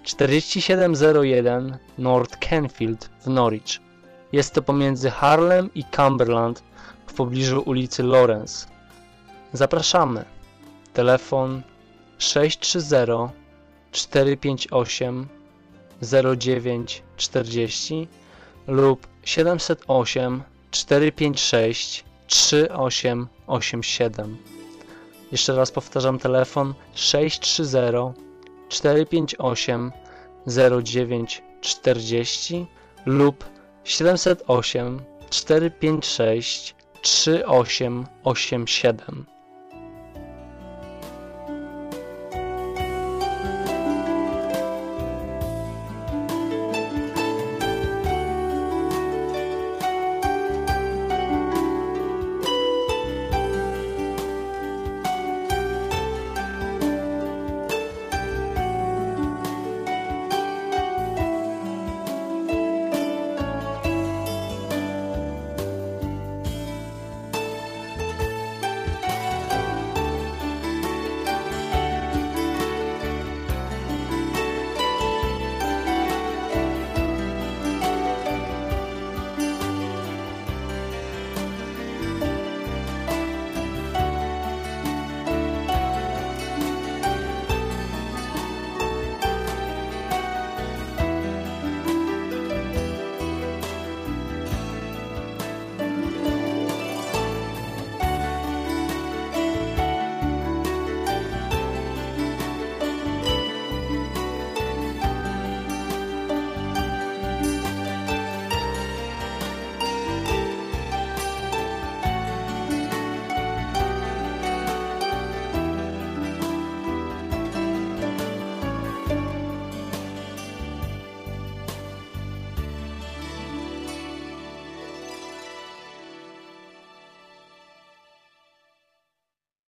4701 North Canfield w Norwich. Jest to pomiędzy Harlem i Cumberland w pobliżu ulicy Lawrence. Zapraszamy. Telefon 630 458 0940 lub 708 456 3887. Jeszcze raz powtarzam, telefon 630 458 0940 lub 708 456 3887.